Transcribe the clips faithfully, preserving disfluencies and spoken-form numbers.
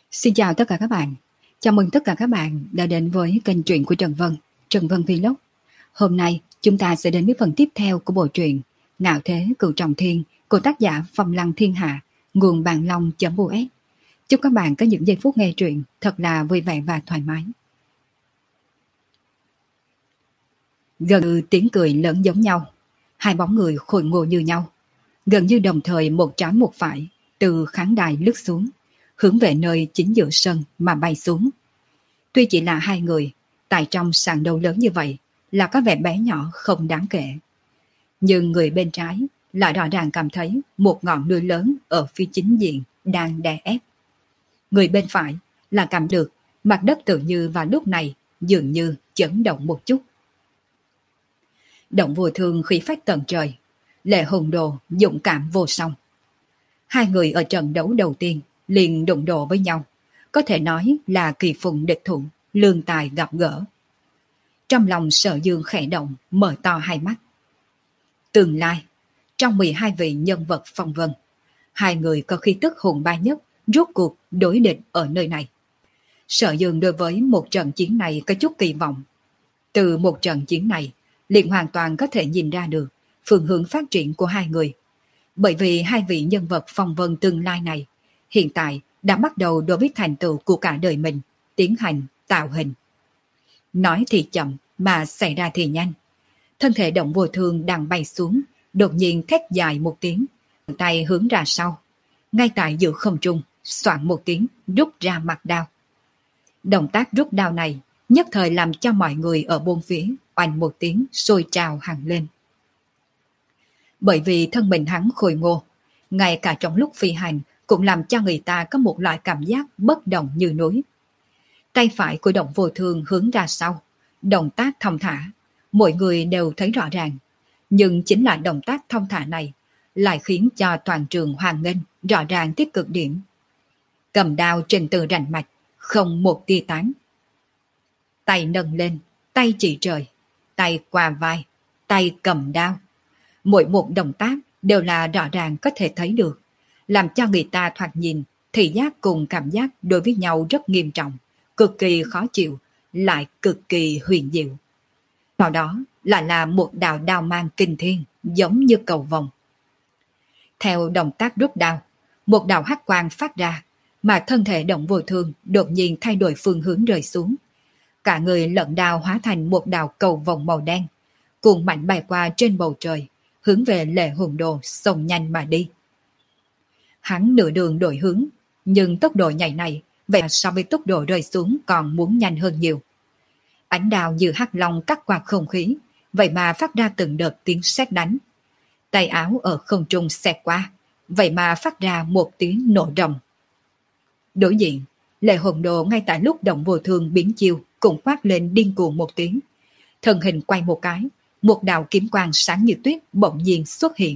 Xin chào tất cả các bạn. Chào mừng tất cả các bạn đã đến với kênh truyện của Trần Vân, Trần Vân Vlog. Hôm nay chúng ta sẽ đến với phần tiếp theo của bộ truyện Ngạo Thế Cửu Trọng Thiên của tác giả Phong Lăng Thiên Hạ, nguồn bàn long.us. Chúc các bạn có những giây phút nghe truyện thật là vui vẻ và thoải mái. Gần như tiếng cười lớn giống nhau, hai bóng người khôi ngô như nhau, gần như đồng thời một trái một phải từ khán đài lướt xuống, hướng về nơi chính giữa sân mà bay xuống. Tuy chỉ là hai người, tại trong sàn đấu lớn như vậy là có vẻ bé nhỏ không đáng kể. Nhưng người bên trái lại rõ ràng cảm thấy một ngọn núi lớn ở phía chính diện đang đè ép. Người bên phải là cảm được mặt đất tự như vào lúc này dường như chấn động một chút. Động vô thương khí phách tận trời, Lệ Hùng Đồ dũng cảm vô song. Hai người ở trận đấu đầu tiên liền đụng độ với nhau, có thể nói là kỳ phùng địch thủ, lương tài gặp gỡ. Trong lòng Sở Dương khẽ động, mở to hai mắt. Tương lai, trong mười hai vị nhân vật phong vân, hai người có khí tức hùng bá nhất rốt cuộc đối địch ở nơi này. Sở Dương đối với một trận chiến này có chút kỳ vọng. Từ một trận chiến này, liền hoàn toàn có thể nhìn ra được phương hướng phát triển của hai người. Bởi vì hai vị nhân vật phong vân tương lai này hiện tại đã bắt đầu đối với thành tựu của cả đời mình tiến hành tạo hình. Nói thì chậm mà xảy ra thì nhanh. Thân thể Động Vô Thương đang bay xuống, đột nhiên thét dài một tiếng, tay hướng ra sau, ngay tại giữa không trung soạn một tiếng rút ra mặt đao. Động tác rút đao này nhất thời làm cho mọi người ở bốn phía oanh một tiếng sôi trào hẳn lên. Bởi vì thân mình hắn khôi ngô, ngay cả trong lúc phi hành cũng làm cho người ta có một loại cảm giác bất động như núi. Tay phải của Động Vô Thương hướng ra sau, động tác thong thả, mọi người đều thấy rõ ràng. Nhưng chính là động tác thong thả này lại khiến cho toàn trường hoan nghênh rõ ràng tới cực điểm. Cầm đao trên từ rành mạch, không một tia tán. Tay nâng lên, tay chỉ trời, tay qua vai, tay cầm đao. Mỗi một động tác đều là rõ ràng có thể thấy được, làm cho người ta thoạt nhìn, thị giác cùng cảm giác đối với nhau rất nghiêm trọng, cực kỳ khó chịu, lại cực kỳ huyền diệu. Sau đó lại là một đạo đao mang kinh thiên, giống như cầu vồng. Theo động tác rút đao, một đạo hắc quang phát ra, mà thân thể Động Vô Thương đột nhiên thay đổi phương hướng rơi xuống. Cả người lẫn đao hóa thành một đạo cầu vồng màu đen, cuồng mạnh bay qua trên bầu trời, hướng về Lệ Hùng Đồ xông nhanh mà đi. Hắn nửa đường đổi hướng, nhưng tốc độ nhảy này vậy so với tốc độ rơi xuống còn muốn nhanh hơn nhiều. Ánh đao như hắc long cắt qua không khí, vậy mà phát ra từng đợt tiếng sét đánh. Tay áo ở không trung xẹt qua, vậy mà phát ra một tiếng nổ rồng. Đối diện, Lệ Hùng Đồ ngay tại lúc Động Vô Thương biến chiêu cũng quát lên điên cuồng một tiếng. Thân hình quay một cái, một đạo kiếm quang sáng như tuyết bỗng nhiên xuất hiện.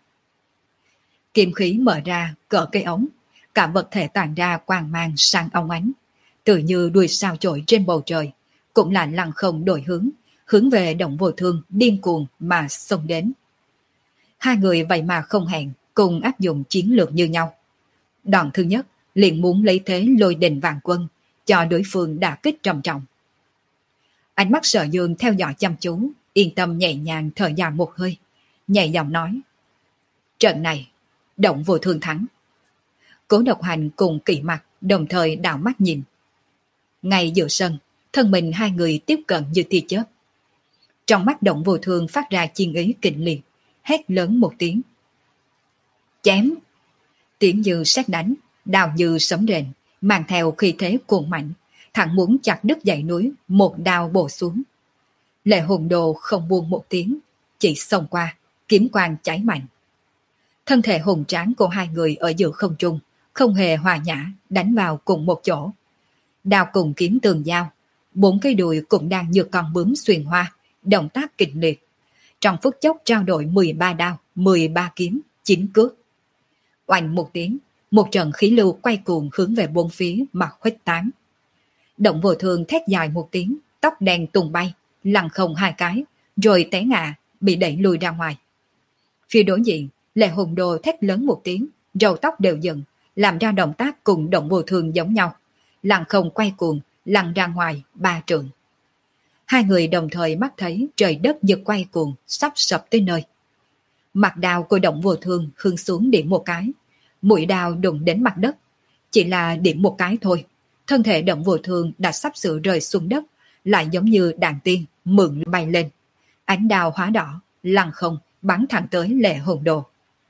Kiếm khí mở ra cỡ cây ống, cả vật thể tản ra quang mang sáng óng ánh, tự như đuôi sao chổi trên bầu trời, cũng là lăng không đổi hướng, hướng về Động Vô Thương điên cuồng mà xông đến. Hai người vậy mà không hẹn, cùng áp dụng chiến lược như nhau. Đoạn thứ nhất liền muốn lấy thế lôi đình vạn quân, cho đối phương đả kích trầm trọng. Ánh mắt Sở Dương theo dõi chăm chú, yên tâm nhẹ nhàng thở dài một hơi, nhẹ giọng nói: trận này, Động Vô Thương thắng. Cố Độc Hành cùng Kỷ Mặc đồng thời đảo mắt nhìn. Ngay giữa sân, thân mình hai người tiếp cận như tia chớp. Trong mắt Động Vô Thương phát ra chiến ý kịch liệt, hét lớn một tiếng: chém! Tiếng như sét đánh, đao như sấm rền, mang theo khí thế cuồng mạnh, thẳng muốn chặt đứt dãy núi, một đao bổ xuống. Lệ Hùng Đồ không buông một tiếng, chỉ xông qua, kiếm quang cháy mạnh. Thân thể hùng tráng của hai người ở giữa không trung, không hề hòa nhã, đánh vào cùng một chỗ. Đao cùng kiếm tường giao, bốn cây đùi cũng đang như con bướm xuyên hoa, động tác kịch liệt. Trong phút chốc trao đổi mười ba đao, mười ba kiếm, chín cước. Oanh một tiếng, một trận khí lưu quay cuồng hướng về bốn phía mà khuếch tán. Động Vô Thương thét dài một tiếng, tóc đen tung bay, lăn không hai cái, rồi té ngã, bị đẩy lùi ra ngoài. Phía đối diện, Lệ Hùng Đồ thét lớn một tiếng, râu tóc đều dựng, làm ra động tác cùng Động Vô Thương giống nhau, lăng không quay cuồng, lăn ra ngoài ba trượng. Hai người đồng thời mắt thấy trời đất giật quay cuồng, sắp sập tới nơi. Mặt đao của Động Vô Thương hướng xuống điểm một cái, mũi đao đụng đến mặt đất. Chỉ là điểm một cái thôi, thân thể Động Vô Thương đã sắp sửa rơi xuống đất, lại giống như đàn tiên mượn bay lên. Ánh đao hóa đỏ, lăng không bắn thẳng tới Lệ Hồn Đồ.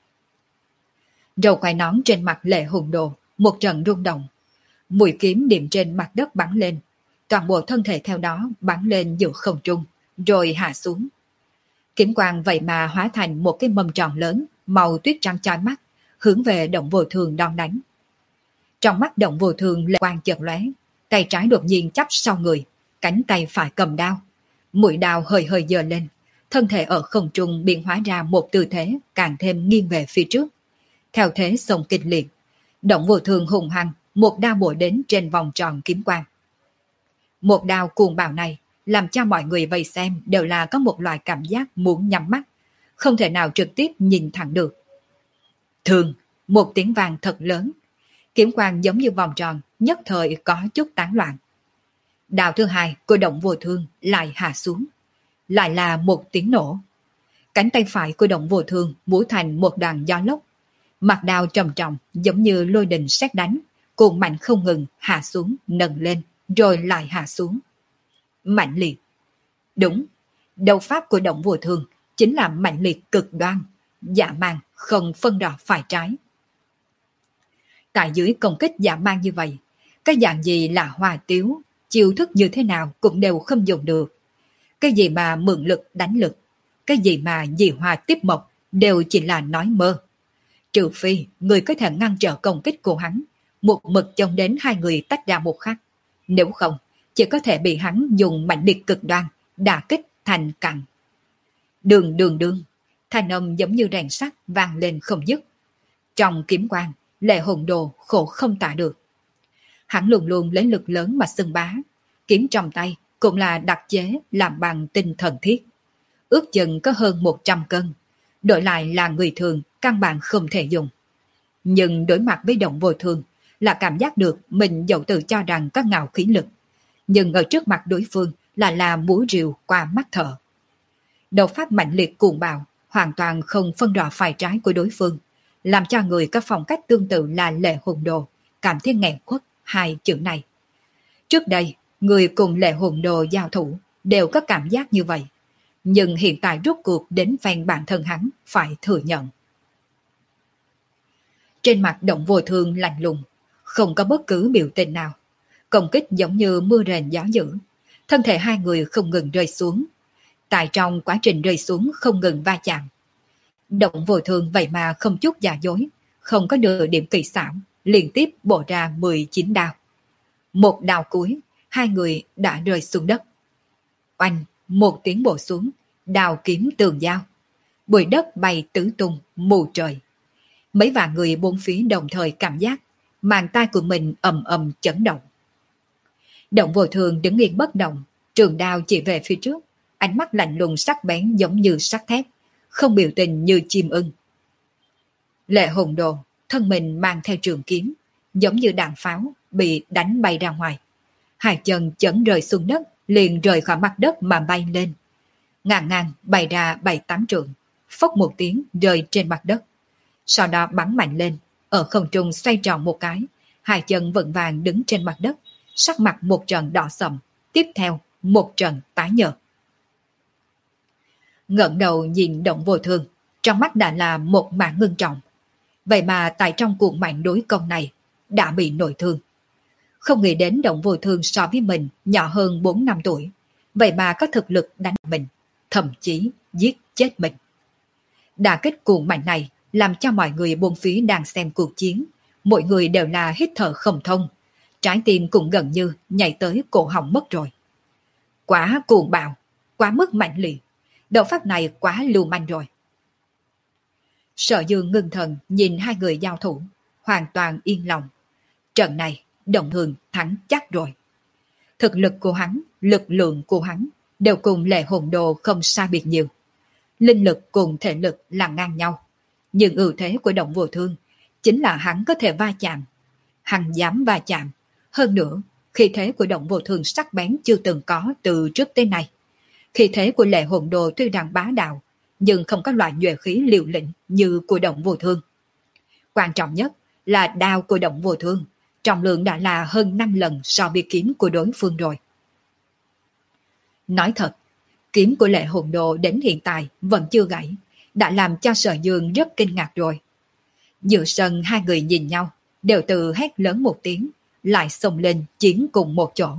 Râu quai nón trên mặt Lệ Hồn Đồ một trận rung động, mũi kiếm điểm trên mặt đất bắn lên, toàn bộ thân thể theo đó bắn lên giữa không trung, rồi hạ xuống. Kiếm quang vậy mà hóa thành một cái mâm tròn lớn, màu tuyết trắng chói mắt, hướng về Động Vô Thương đón đánh. Trong mắt Động Vô Thương lệ quang chợt lóe, tay trái đột nhiên chắp sau người, cánh tay phải cầm đao, mũi đao hơi hơi giơ lên, thân thể ở không trung biến hóa ra một tư thế càng thêm nghiêng về phía trước. Theo thế xông kịch liệt, Động Vô Thương hùng hăng một đao bổ đến trên vòng tròn kiếm quang. Một đao cuồng bạo này làm cho mọi người vây xem đều là có một loại cảm giác muốn nhắm mắt, không thể nào trực tiếp nhìn thẳng được. Thường, một tiếng vang thật lớn, kiếm quang giống như vòng tròn, nhất thời có chút tán loạn. Đao thứ hai của Động Vô Thương lại hạ xuống, lại là một tiếng nổ. Cánh tay phải của Động Vô Thương múa thành một đoàn gió lốc, mặt đao trầm trọng giống như lôi đình sét đánh, cuồng mạnh không ngừng hạ xuống, nâng lên, rồi lại hạ xuống. Mạnh liệt. Đúng, đấu pháp của Động Vô Thương chính là mạnh liệt cực đoan, dã man không phân rõ phải trái. Tại dưới công kích dã man như vậy, cái dạng gì là hòa tiếu, chiêu thức như thế nào cũng đều không dùng được. Cái gì mà mượn lực đánh lực, cái gì mà dị hòa tiếp mộc đều chỉ là nói mơ. Trừ phi người có thể ngăn trở công kích của hắn, một mực chống đến hai người tách ra một khắc. Nếu không, chỉ có thể bị hắn dùng mạnh liệt cực đoan, đả kích thành cặn. Đường đường đường, thanh âm giống như rèn sắt vang lên không dứt. Trong kiếm quang, Lệ Hồn Đồ khổ không tả được. Hắn luôn luôn lấy lực lớn mà xưng bá, kiếm trong tay cũng là đặc chế làm bằng tinh thần thiết. Ước chừng có hơn một trăm cân, đổi lại là người thường căn bản không thể dùng. Nhưng đối mặt với Động Vô Thương là cảm giác được mình dẫu tự cho rằng có ngạo khí lực, nhưng ở trước mặt đối phương là là múa rìu qua mắt thợ. Đầu pháp mạnh liệt cuồng bạo, hoàn toàn không phân rõ phải trái của đối phương, làm cho người có phong cách tương tự là Lệ Hồn Đồ cảm thấy nghẹn khuất hai chữ này. Trước đây, người cùng Lệ Hồn Đồ giao thủ đều có cảm giác như vậy, nhưng hiện tại rốt cuộc đến phen bản thân hắn phải thừa nhận. Trên mặt Động Vô Thương lạnh lùng, không có bất cứ biểu tình nào. Công kích giống như mưa rền gió dữ, thân thể hai người không ngừng rơi xuống. Tại trong quá trình rơi xuống không ngừng va chạm, Động Vô Thương vậy mà không chút giả dối, không có nửa điểm kỳ xảo, liên tiếp bổ ra mười chín đao. Một đao cuối, hai người đã rơi xuống đất. Oanh, một tiếng bổ xuống, đao kiếm tường giao. Bụi đất bay tứ tung, mù trời. Mấy vạn người bốn phía đồng thời cảm giác màng tai của mình ầm ầm chấn động. Động Vô Thương đứng yên bất động, trường đao chỉ về phía trước, ánh mắt lạnh lùng sắc bén giống như sắt thép, không biểu tình như chim ưng. Lệ Hồn Đồ, thân mình mang theo trường kiếm, giống như đạn pháo bị đánh bay ra ngoài. Hai chân chấn rơi xuống đất, liền rời khỏi mặt đất mà bay lên. Ngàn ngàn bay ra bảy tám trượng, phốc một tiếng rơi trên mặt đất. Sau đó bắn mạnh lên, ở không trung xoay tròn một cái, hai chân vững vàng đứng trên mặt đất, sắc mặt một trận đỏ sậm, tiếp theo một trận tái nhợt. Ngẩng đầu nhìn Động Vô Thương, trong mắt đã là một mảng ngưng trọng. Vậy mà tại trong cuộc mạnh đối công này đã bị nội thương. Không nghĩ đến Động Vô Thương so với mình nhỏ hơn bốn năm tuổi, vậy mà có thực lực đánh mình, thậm chí giết chết mình. Đả kích cuồng mạnh này làm cho mọi người buông phía đang xem cuộc chiến, mỗi người đều là hít thở không thông, trái tim cũng gần như nhảy tới cổ họng mất rồi. Quá cuồng bạo, quá mức mạnh liệt, đấu pháp này quá lưu manh rồi. Sở Dương ngưng thần nhìn hai người giao thủ, hoàn toàn yên lòng. Trận này, Động Thường thắng chắc rồi. Thực lực của hắn, lực lượng của hắn đều cùng Lệ Hồn Đồ không sai biệt nhiều. Linh lực cùng thể lực là ngang nhau. Nhưng ưu thế của Động Vô Thương chính là hắn có thể va chạm. Hắn dám va chạm, hơn nữa Khí thế của Động Vô Thương sắc bén chưa từng có từ trước tới nay. Khí thế của Lệ Hồn Đồ tuy rằng bá đạo, nhưng không có loại nhuệ khí liều lĩnh như của Động Vô Thương. Quan trọng nhất là đao của Động Vô Thương, trọng lượng đã là hơn năm lần so với kiếm của đối phương rồi. Nói thật, kiếm của Lệ Hồn Đồ đến hiện tại vẫn chưa gãy, đã làm cho Sở Dương rất kinh ngạc rồi. Giữa sân hai người nhìn nhau, đều tự hét lớn một tiếng, lại xông lên chiến cùng một chỗ.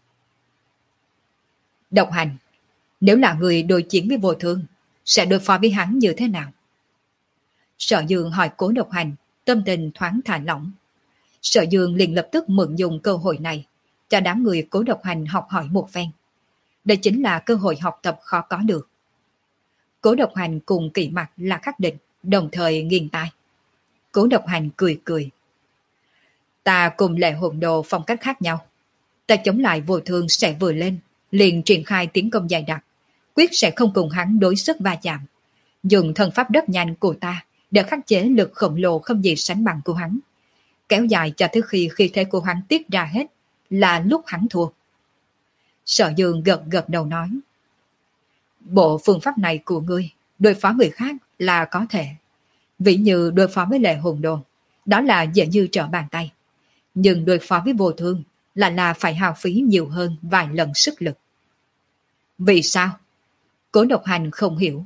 Độc Hành, nếu là người đối chiến với Vô Thương, sẽ đối phó với hắn như thế nào? Sở Dương hỏi Cố Độc Hành, tâm tình thoáng thả lỏng. Sở Dương liền lập tức mượn dùng cơ hội này, cho đám người Cố Độc Hành học hỏi một phen. Đây chính là cơ hội học tập khó có được. Cố Độc Hành cùng Kỷ Mặc là khắc định, đồng thời nghiêng tai. Cố Độc Hành cười cười. Ta cùng Lệ Hồn Đồ phong cách khác nhau. Ta chống lại Vô Thương sẽ vừa lên, liền triển khai tiến công dày đặc, quyết sẽ không cùng hắn đối sức va chạm. Dùng thần pháp rất nhanh của ta để khắc chế lực khổng lồ không gì sánh bằng của hắn. Kéo dài cho tới khi khi thế của hắn tiết ra hết, là lúc hắn thua. Sở Dương gật gật đầu nói. Bộ phương pháp này của ngươi, đối phó người khác là có thể. Ví như đối phó với Lệ Hồn Đồ, đó là dễ như trở bàn tay. Nhưng đối phó với Vô Thương là là phải hao phí nhiều hơn vài lần sức lực. Vì sao? Cố Độc Hành không hiểu.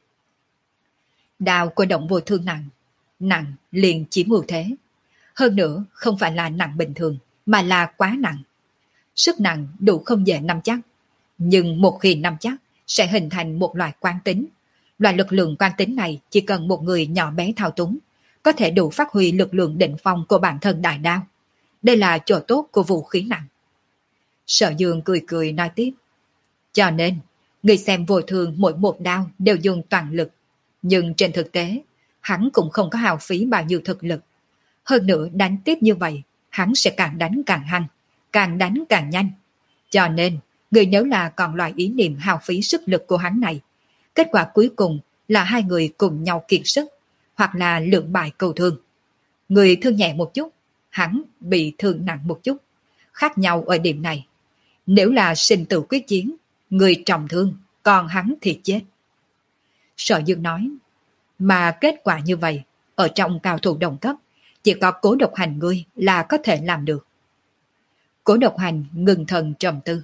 Đao của Động Vô Thương nặng, nặng liền chiếm ưu thế. Hơn nữa không phải là nặng bình thường, mà là quá nặng. Sức nặng đủ không dễ nắm chắc, nhưng một khi nắm chắc sẽ hình thành một loại quán tính. Loại lực lượng quán tính này chỉ cần một người nhỏ bé thao túng, có thể đủ phát huy lực lượng đỉnh phong của bản thân đại đao. Đây là chỗ tốt của vũ khí nặng. Sở Dương cười cười nói tiếp. Cho nên, người xem Vô Thương mỗi một đao đều dùng toàn lực. Nhưng trên thực tế, hắn cũng không có hao phí bao nhiêu thực lực. Hơn nữa đánh tiếp như vậy, hắn sẽ càng đánh càng hăng, càng đánh càng nhanh. Cho nên, người nếu là còn loại ý niệm hao phí sức lực của hắn này, kết quả cuối cùng là hai người cùng nhau kiệt sức, hoặc là lượng bại cầu thương. Người thương nhẹ một chút, hắn bị thương nặng một chút. Khác nhau ở điểm này. Nếu là sinh tử quyết chiến, người trọng thương, còn hắn thì chết. Sở Dương nói, mà kết quả như vậy, ở trong cao thủ đồng cấp, chỉ có Cố Độc Hành ngươi là có thể làm được. Cố Độc Hành ngừng thần trầm tư.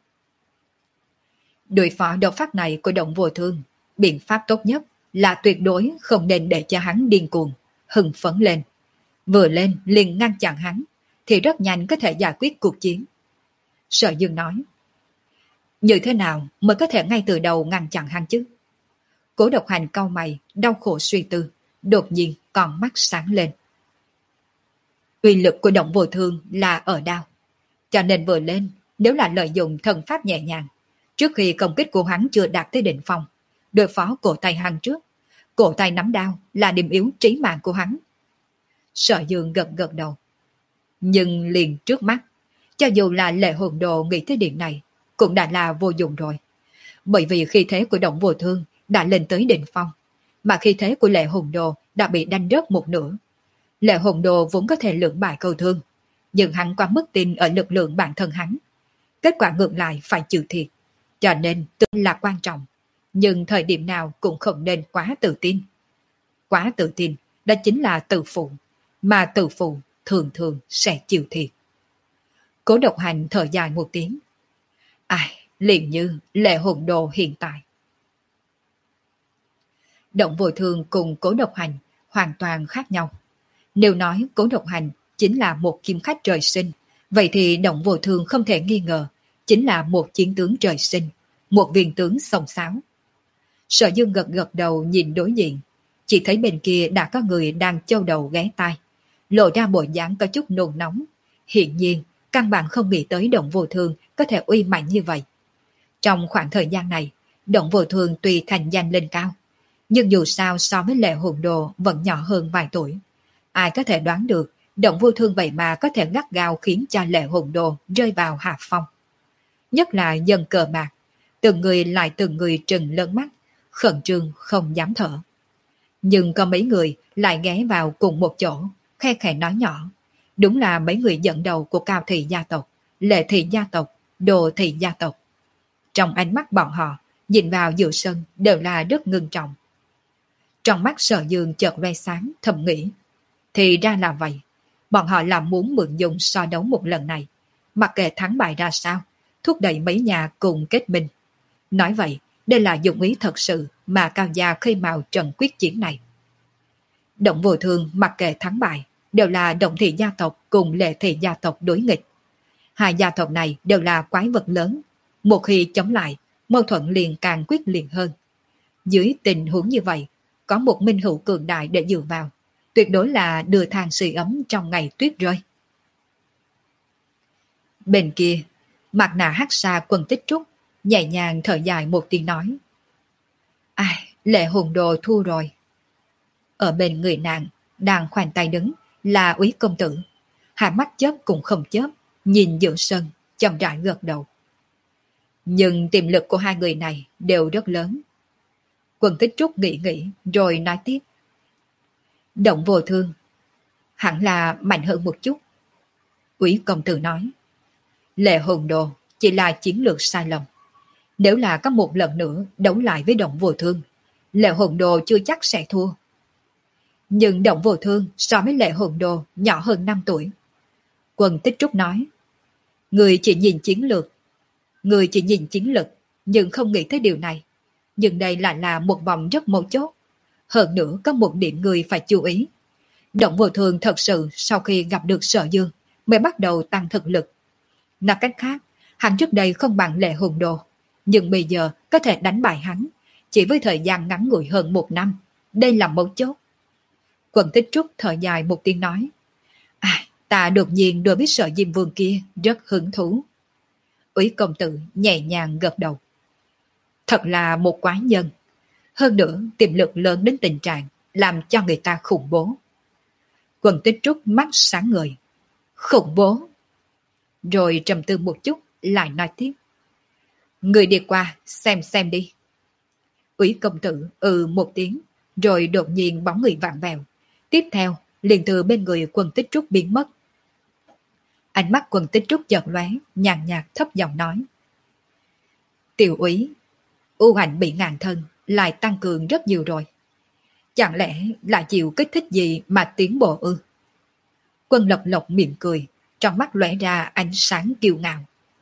Đối phó độc pháp này của Động Vô Thương, biện pháp tốt nhất là tuyệt đối không nên để cho hắn điên cuồng, hưng phấn lên. Vừa lên liền ngăn chặn hắn, thì rất nhanh có thể giải quyết cuộc chiến. Sở Dương nói, như thế nào mới có thể ngay từ đầu ngăn chặn hắn chứ? Cố Độc Hành cau mày, đau khổ suy tư, đột nhiên con mắt sáng lên. Uy lực của Động Vô Thương là ở đao, cho nên vừa lên, nếu là lợi dụng thần pháp nhẹ nhàng, trước khi công kích của hắn chưa đạt tới đỉnh phong, đối phó cổ tay hắn trước, cổ tay nắm đao là điểm yếu trí mạng của hắn. Sở Dương gật gật đầu. Nhưng liền trước mắt, cho dù là Lệ Hồn Đồ nghĩ tới điểm này, cũng đã là vô dụng rồi. Bởi vì khí thế của Động Vô Thương đã lên tới đỉnh phong, mà khí thế của Lệ Hồn Đồ đã bị đánh rớt một nửa. Lệ Hồn Đồ vốn có thể lưỡng bại câu thương, nhưng hắn quá mất tin ở lực lượng bản thân hắn. Kết quả ngược lại phải chịu thiệt, cho nên tin là quan trọng, nhưng thời điểm nào cũng không nên quá tự tin. Quá tự tin, đó chính là tự phụ, mà tự phụ thường thường sẽ chịu thiệt. Cố Độc Hành thở dài một tiếng. Ai, liền như Lệ Hồn Đồ hiện tại. Động Vô Thương cùng Cố Độc Hành hoàn toàn khác nhau. Nếu nói Cố Độc Hành chính là một kiếm khách trời sinh, vậy thì Động Vô Thương không thể nghi ngờ chính là một chiến tướng trời sinh, một viên tướng song sáo. Sở Dương gật gật đầu nhìn đối diện, chỉ thấy bên kia đã có người đang châu đầu ghé tai, lộ ra bộ dáng có chút nôn nóng. Hiện nhiên, căn bản không nghĩ tới Động Vô Thương có thể uy mạnh như vậy. Trong khoảng thời gian này, Động Vô Thương tuy thành danh lên cao, nhưng dù sao so với Lệ Hồn Đồ vẫn nhỏ hơn vài tuổi. Ai có thể đoán được Động Vô Thương vậy mà có thể gắt gao khiến cho Lệ Hồn Đồ rơi vào hạ phong. Nhất là dân cờ bạc, từng người lại từng người trừng lớn mắt, khẩn trương không dám thở. Nhưng có mấy người lại ghé vào cùng một chỗ, khe khẽ nói nhỏ. Đúng là mấy người dẫn đầu của Cao Thị gia tộc, Lệ Thị gia tộc, Đồ Thị gia tộc. Trong ánh mắt bọn họ, nhìn vào Dự Sân đều là rất ngưng trọng. Trong mắt Sở Dương chợt loe sáng, thầm nghĩ. Thì ra là vậy, bọn họ là muốn mượn dùng so đấu một lần này, mặc kệ thắng bại ra sao, thúc đẩy mấy nhà cùng kết minh. Nói vậy, đây là dụng ý thật sự mà Cao Gia khơi mào trận quyết chiến này. Động Vô Thương mặc kệ thắng bại, đều là Động Thị gia tộc cùng Lệ Thị gia tộc đối nghịch. Hai gia tộc này đều là quái vật lớn, một khi chống lại, mâu thuẫn liền càng quyết liệt hơn. Dưới tình huống như vậy, có một minh hữu cường đại để dựa vào, tuyệt đối là đưa than sưởi ấm trong ngày tuyết rơi. Bên kia, mặt nạ hắc xa Quân Tích Trúc nhẹ nhàng thở dài một tiếng nói. Ai, Lệ Hùng Đồ thua rồi. Ở bên người nàng, đang khoanh tay đứng, là Úy công tử. Hai mắt chớp cũng không chớp, nhìn Dự Sân, chậm rãi gật đầu. Nhưng tiềm lực của hai người này đều rất lớn. Quân Tích Trúc nghĩ nghĩ rồi nói tiếp. Động Vô Thương hẳn là mạnh hơn một chút. Úy công tử nói. Lệ Hùng Đồ chỉ là chiến lược sai lầm. Nếu là có một lần nữa đấu lại với Động Vô Thương, Lệ Hùng Đồ chưa chắc sẽ thua. Nhưng Động Vô Thương so với Lệ Hùng Đồ nhỏ hơn năm tuổi. Quân Tích Trúc nói. Người chỉ nhìn chiến lược, người chỉ nhìn chiến lực, nhưng không nghĩ tới điều này. Nhưng đây lại là một vòng rất mấu chốt. Hơn nữa có một điểm người phải chú ý. Động Vô Thương thật sự sau khi gặp được Sở Dương mới bắt đầu tăng thực lực. Nói cách khác, hắn trước đây không bằng Lệ Hùng Đồ, nhưng bây giờ có thể đánh bại hắn, chỉ với thời gian ngắn ngủi hơn một năm. Đây là mấu chốt. Quân Tích Trúc thở dài một tiếng nói. À, ta đột nhiên đối với Sở Diêm Vương kia rất hứng thú. Úy công tử nhẹ nhàng gật đầu. Thật là một quái nhân. Hơn nữa tiềm lực lớn đến tình trạng làm cho người ta khủng bố. Quân Tích Trúc mắt sáng ngời. Khủng bố. Rồi trầm tư một chút lại nói tiếp. Người đi qua xem xem đi. Úy công tử ừ một tiếng, rồi đột nhiên bóng người vặn vẹo. Tiếp theo liền từ bên người Quân Tích Trúc biến mất. Ánh mắt Quân Tích Trúc chợt lóe, nhàn nhạt thấp giọng nói. Tiểu úy, ưu ảnh bị ngàn thân lại tăng cường rất nhiều rồi. Chẳng lẽ là chịu kích thích gì mà tiến bộ ư? Quân Lộc Lộc mỉm cười, trong mắt lóe ra ánh sáng kiêu ngạo.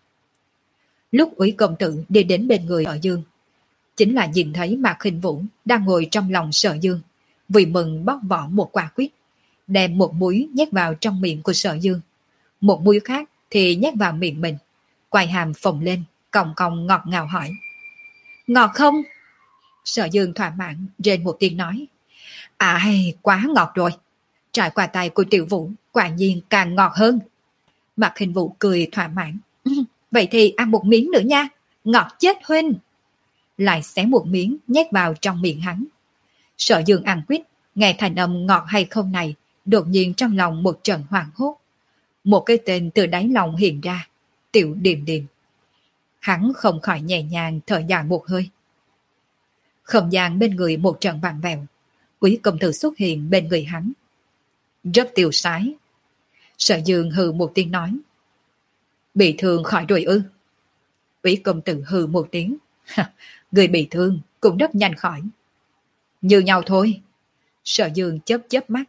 Lúc Úy công tử đi đến bên người Sở Dương, chính là nhìn thấy Mạc Khinh Vũ đang ngồi trong lòng Sở Dương, vì mừng bóc vỏ một quả quýt, đem một múi nhét vào trong miệng của Sở Dương, một múi khác thì nhét vào miệng mình, quay hàm phồng lên, còng còng ngọt ngào hỏi. Ngọt không? Sở Dương thỏa mãn rên một tiếng nói. Ai, quá ngọt rồi. Trải qua tay của Tiểu Vũ, quả nhiên càng ngọt hơn. Mạc Khinh Vũ cười thỏa mãn. Vậy thì ăn một miếng nữa nha, ngọt chết huynh. Lại xé một miếng nhét vào trong miệng hắn. Sở Dương ăn quýt, nghe thành âm ngọt hay không này, đột nhiên trong lòng một trận hoảng hốt. Một cái tên từ đáy lòng hiện ra, Tiểu Điềm Điềm. Hắn không khỏi nhẹ nhàng thở dài một hơi. Không gian bên người một trận vặn vẹo, Úy công tử xuất hiện bên người hắn. Rất tiêu sái. Sở Dương hừ một tiếng nói. Bị thương khỏi rồi ư? Úy công tử hừ một tiếng. Người bị thương cũng rất nhanh khỏi. Như nhau thôi. Sở Dương chớp chớp mắt.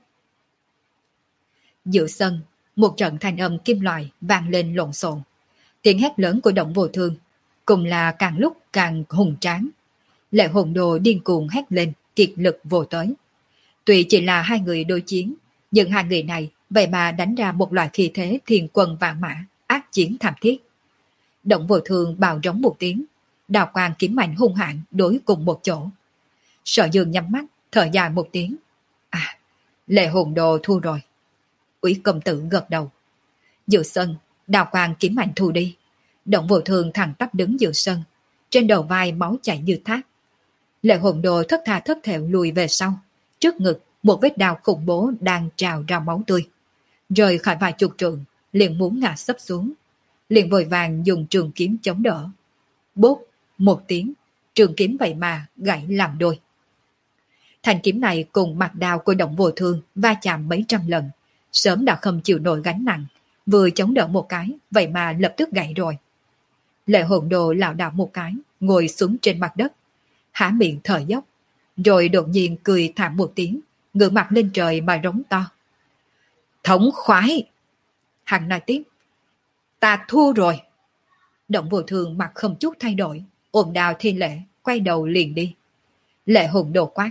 Giữa sân, một trận thanh âm kim loại vang lên lộn xộn. Tiếng hét lớn của Động Vô Thương cùng là càng lúc càng hùng tráng. Lệ Hùng Đồ điên cuồng hét lên, kiệt lực vô tới. Tuy chỉ là hai người đối chiến, nhưng hai người này vậy mà đánh ra một loại khí thế thiên quân vạn mã, ác chiến thảm thiết. Động Vô Thương bào rống một tiếng, đào quang kiếm mạnh hung hãn đối cùng một chỗ. Sở Dương nhắm mắt, thở dài một tiếng. À, Lệ Hùng Đồ thua rồi. Úy công tử gật đầu. Giữa sân, đào quang kiếm mạnh thu đi. Động Vô Thương thẳng tắp đứng giữa sân, trên đầu vai máu chảy như thác. Lệ Hùng Đồ thất tha thất thểu lùi về sau, trước ngực một vết đao khủng bố đang trào ra máu tươi. Rời khỏi vài chục trượng, liền muốn ngã sấp xuống, liền vội vàng dùng trường kiếm chống đỡ. Bốp một tiếng, trường kiếm vậy mà gãy làm đôi. Thanh kiếm này cùng mặt đao của Động Vô Thương va chạm mấy trăm lần, sớm đã không chịu nổi gánh nặng, vừa chống đỡ một cái, vậy mà lập tức gãy rồi. Lệ Hồn Đồ lảo đảo một cái, ngồi xuống trên mặt đất, há miệng thở dốc, rồi đột nhiên cười thảm một tiếng, ngửa mặt lên trời mà rống to. Thống khoái! Hắn nói tiếp, ta thua rồi. Động Vô Thường mặt không chút thay đổi, ôm đào Thi Lễ, quay đầu liền đi. Lệ Hồn Đồ quát.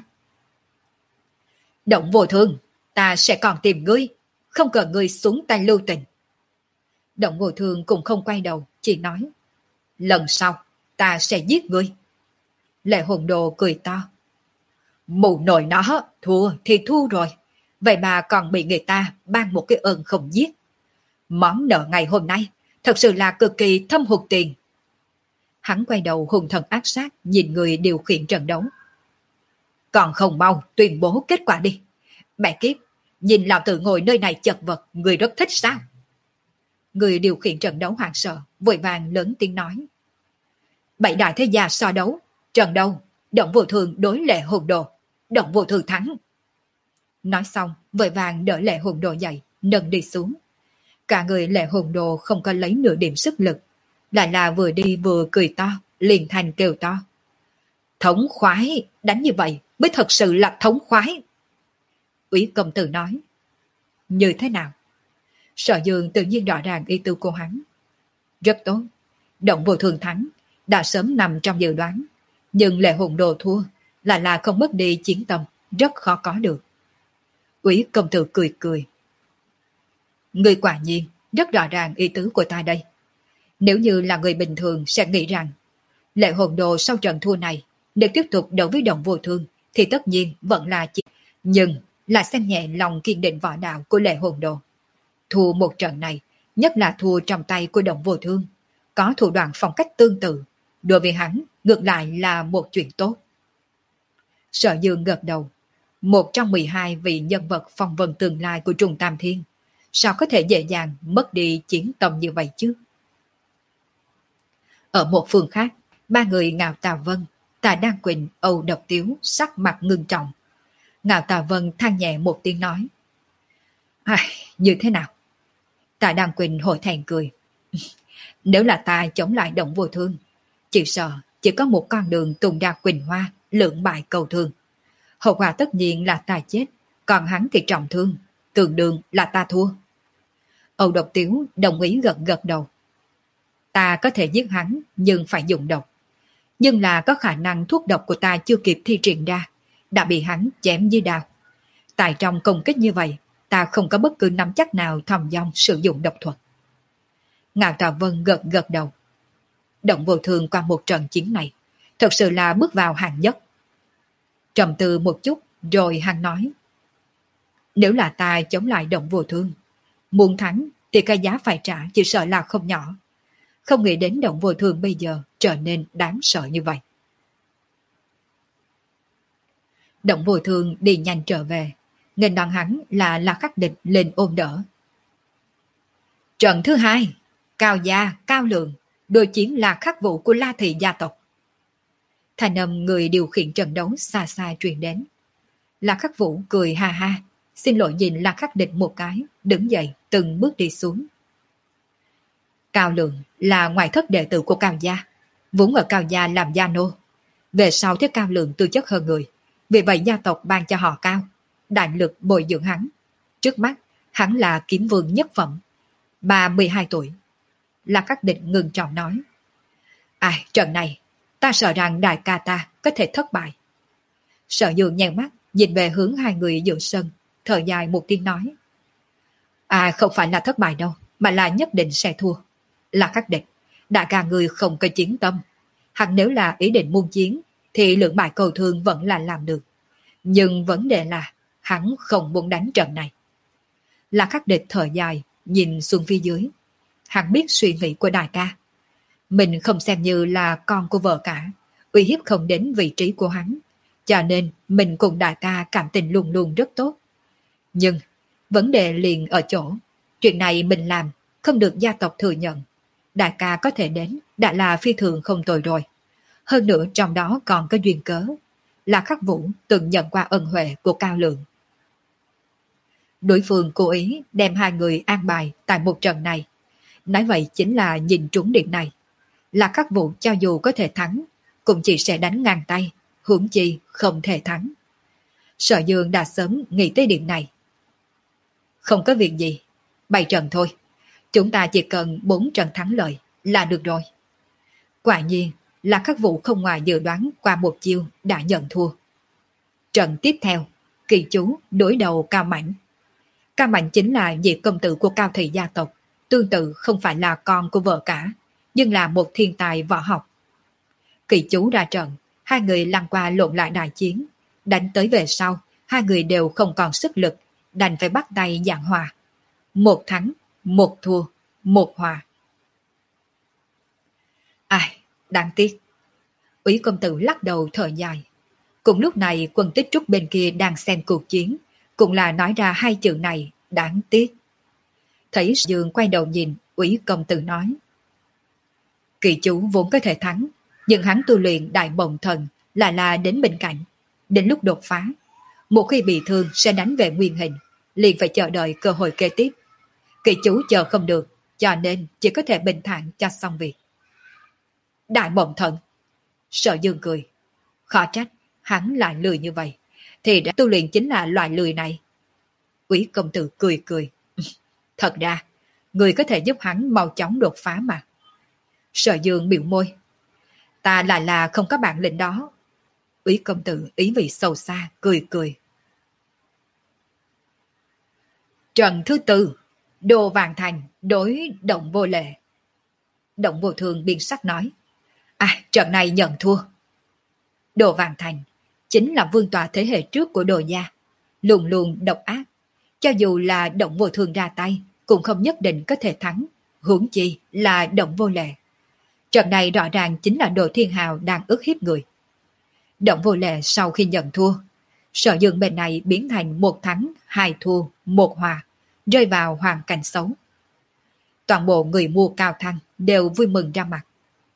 Động Vô Thường, ta sẽ còn tìm ngươi, không cần ngươi xuống tay lưu tình. Động Vô Thường cũng không quay đầu, chỉ nói, lần sau ta sẽ giết ngươi. Lệ Hồn Đồ cười to. Mụ nội nó, thua thì thua rồi, vậy mà còn bị người ta ban một cái ơn không giết. Món nợ ngày hôm nay thật sự là cực kỳ thâm hụt tiền. Hắn quay đầu hung thần ác sát nhìn người điều khiển trận đấu. Còn không mau tuyên bố kết quả đi. Mẹ kiếp, nhìn lão tử ngồi nơi này chật vật, người rất thích sao? Người điều khiển trận đấu hoảng sợ, vội vàng lớn tiếng nói. Bảy đại thế gia so đấu, trận đấu, Động Vô Thường đối Lệ Hồn Đồ, Động Vô Thường thắng. Nói xong, vội vàng đỡ Lệ Hồn Đồ dậy, nâng đi xuống. Cả người Lệ Hồn Đồ không có lấy nửa điểm sức lực, lại là vừa đi vừa cười to, liền thành kêu to. Thống khoái, đánh như vậy mới thật sự là thống khoái. Úy công tử nói. Như thế nào? Sở Dương tự nhiên rõ ràng ý tư của hắn. Rất tốt, Động Vô Thường thắng, đã sớm nằm trong dự đoán, nhưng Lệ Hồn Đồ thua là là không mất đi chiến tâm, rất khó có được. Úy công tử cười cười. Người quả nhiên rất rõ ràng ý tứ của ta đây. Nếu như là người bình thường sẽ nghĩ rằng Lệ Hồn Đồ sau trận thua này nếu tiếp tục đấu với Động Vô Thương thì tất nhiên vẫn là chiến, nhưng là xem nhẹ lòng kiên định võ đạo của Lệ Hồn Đồ. Thua một trận này, nhất là thua trong tay của Động Vô Thương, có thủ đoạn phong cách tương tự, đối với hắn ngược lại là một chuyện tốt. Sở Dương gật đầu, một trong mười hai vị nhân vật phong vân tương lai của Trùng Tam Thiên, sao có thể dễ dàng mất đi chiến tâm như vậy chứ? Ở một phương khác, ba người Ngạo Tà Vân, Tạ Đan Quỳnh, Âu Độc Tiếu sắc mặt ngưng trọng. Ngạo Tà Vân than nhẹ một tiếng nói. Ai, như thế nào? Tạ Đan Quỳnh hồi thẹn cười. Nếu là ta chống lại Động Vô Thương, chỉ sợ chỉ có một con đường Tùng Đa Quỳnh Hoa, lưỡng bại cầu thương. Hậu quả tất nhiên là ta chết, còn hắn thì trọng thương, tương đương là ta thua. Âu Độc Tiếu đồng ý gật gật đầu. Ta có thể giết hắn, nhưng phải dùng độc. Nhưng là có khả năng thuốc độc của ta chưa kịp thi triển ra, đã bị hắn chém dưới đao. Tại trong công kích như vậy, ta không có bất cứ nắm chắc nào thầm dong sử dụng độc thuật. Ngạo Tà Vân gật gật đầu. Động Vô Thương qua một trận chiến này, thật sự là bước vào hạng nhất. Trầm tư một chút, rồi hắn nói. Nếu là ta chống lại Động Vô Thương, muốn thắng thì cái giá phải trả chỉ sợ là không nhỏ. Không nghĩ đến Động Vô Thương bây giờ trở nên đáng sợ như vậy. Động Vô Thương đi nhanh trở về, nghênh đón hắn là La Khắc Địch lên ôm đỡ. Trận thứ hai, Cao Gia, Cao Lượng, đối chiến là Khắc Vũ của La Thị gia tộc. Thành âm người điều khiển trận đấu xa xa truyền đến. La Khắc Vũ cười ha ha, xin lỗi nhìn La Khắc Địch một cái, đứng dậy từng bước đi xuống. Cao Lượng là ngoại thất đệ tử của Cao Gia, vốn ở Cao Gia làm gia nô. Về sau thấy Cao Lượng tư chất hơn người, vì vậy gia tộc ban cho họ Cao, đại lực bồi dưỡng hắn. Trước mắt, hắn là kiếm vương nhất phẩm, ba mươi hai tuổi. La Khắc Địch ngừng trọng nói. Ai, trận này, ta sợ rằng đại ca ta có thể thất bại. Sở Dương nhèn mắt, nhìn về hướng hai người giữa sân, thở dài một tiếng nói. À, không phải là thất bại đâu, mà là nhất định sẽ thua. La Khắc Địch, đại ca người không có chiến tâm. Hắn nếu là ý định muôn chiến, thì lượng bại cầu thương vẫn là làm được. Nhưng vấn đề là, hắn không muốn đánh trận này. La Khắc Địch thở dài, nhìn xuống phía dưới. Hắn biết suy nghĩ của đại ca. Mình không xem như là con của vợ cả, uy hiếp không đến vị trí của hắn. Cho nên mình cùng đại ca cảm tình luôn luôn rất tốt. Nhưng vấn đề liền ở chỗ, chuyện này mình làm không được gia tộc thừa nhận. Đại ca có thể đến đã là phi thường không tồi rồi. Hơn nữa trong đó còn có duyên cớ, là Khắc Vũ từng nhận qua ân huệ của Cao Lượng. Đối phương cố ý đem hai người an bài tại một trận này. Nói vậy chính là nhìn trúng điểm này. Là Khắc Vũ cho dù có thể thắng, cũng chỉ sẽ đánh ngang tay, huống chi không thể thắng. Sở Dương đã sớm nghĩ tới điểm này. Không có việc gì, bảy trận thôi. Chúng ta chỉ cần bốn trận thắng lợi là được rồi. Quả nhiên là Khắc Vũ không ngoài dự đoán qua một chiêu đã nhận thua. Trận tiếp theo, Kỳ Chú đối đầu Cao Mãnh. Cao Mãnh chính là vị công tử của Cao thị gia tộc, tương tự không phải là con của vợ cả, nhưng là một thiên tài võ học. Kỳ Chú ra trận, hai người lăn qua lộn lại đại chiến, đánh tới về sau, hai người đều không còn sức lực, đành phải bắt tay giảng hòa. Một thắng, một thua, một hòa. Ai, đáng tiếc. Úy công tử lắc đầu thở dài. Cùng lúc này quân Tích Trúc bên kia đang xem cuộc chiến, cũng là nói ra hai chữ này, đáng tiếc. Thấy Dương quay đầu nhìn, Úy công tử nói. Kỳ Chú vốn có thể thắng, nhưng hắn tu luyện đại bồng thần là là đến bên cạnh. Đến lúc đột phá, một khi bị thương sẽ đánh về nguyên hình, liền phải chờ đợi cơ hội kế tiếp. Kỳ Chú chờ không được, cho nên chỉ có thể bình thản cho xong việc. Đại bồng thần. Sở Dương cười. Khó trách, hắn lại lười như vậy. Thì đã tu luyện chính là loại lười này. Úy công tử cười cười. Thật ra, người có thể giúp hắn mau chóng đột phá mà. Sở Dương biểu môi. Ta lại là không có bản lĩnh đó. Úy công tử ý vị sâu xa, cười cười. Trận thứ tư, Đồ Vàng Thành đối Động Vô Lệ. Động Vô Thường biên sắc nói. À, trận này nhận thua. Đồ Vàng Thành chính là vương tọa thế hệ trước của Đồ gia, luôn luôn độc ác. Cho dù là Động Vô Thường ra tay, cũng không nhất định có thể thắng, huống chi là Động Vô Lệ. Trận này rõ ràng chính là Đồ Thiên Hào đang ức hiếp người. Động Vô Lệ sau khi nhận thua, Sở Dương bên này biến thành một thắng, hai thua, một hòa, rơi vào hoàn cảnh xấu. Toàn bộ người mua cao thăng đều vui mừng ra mặt.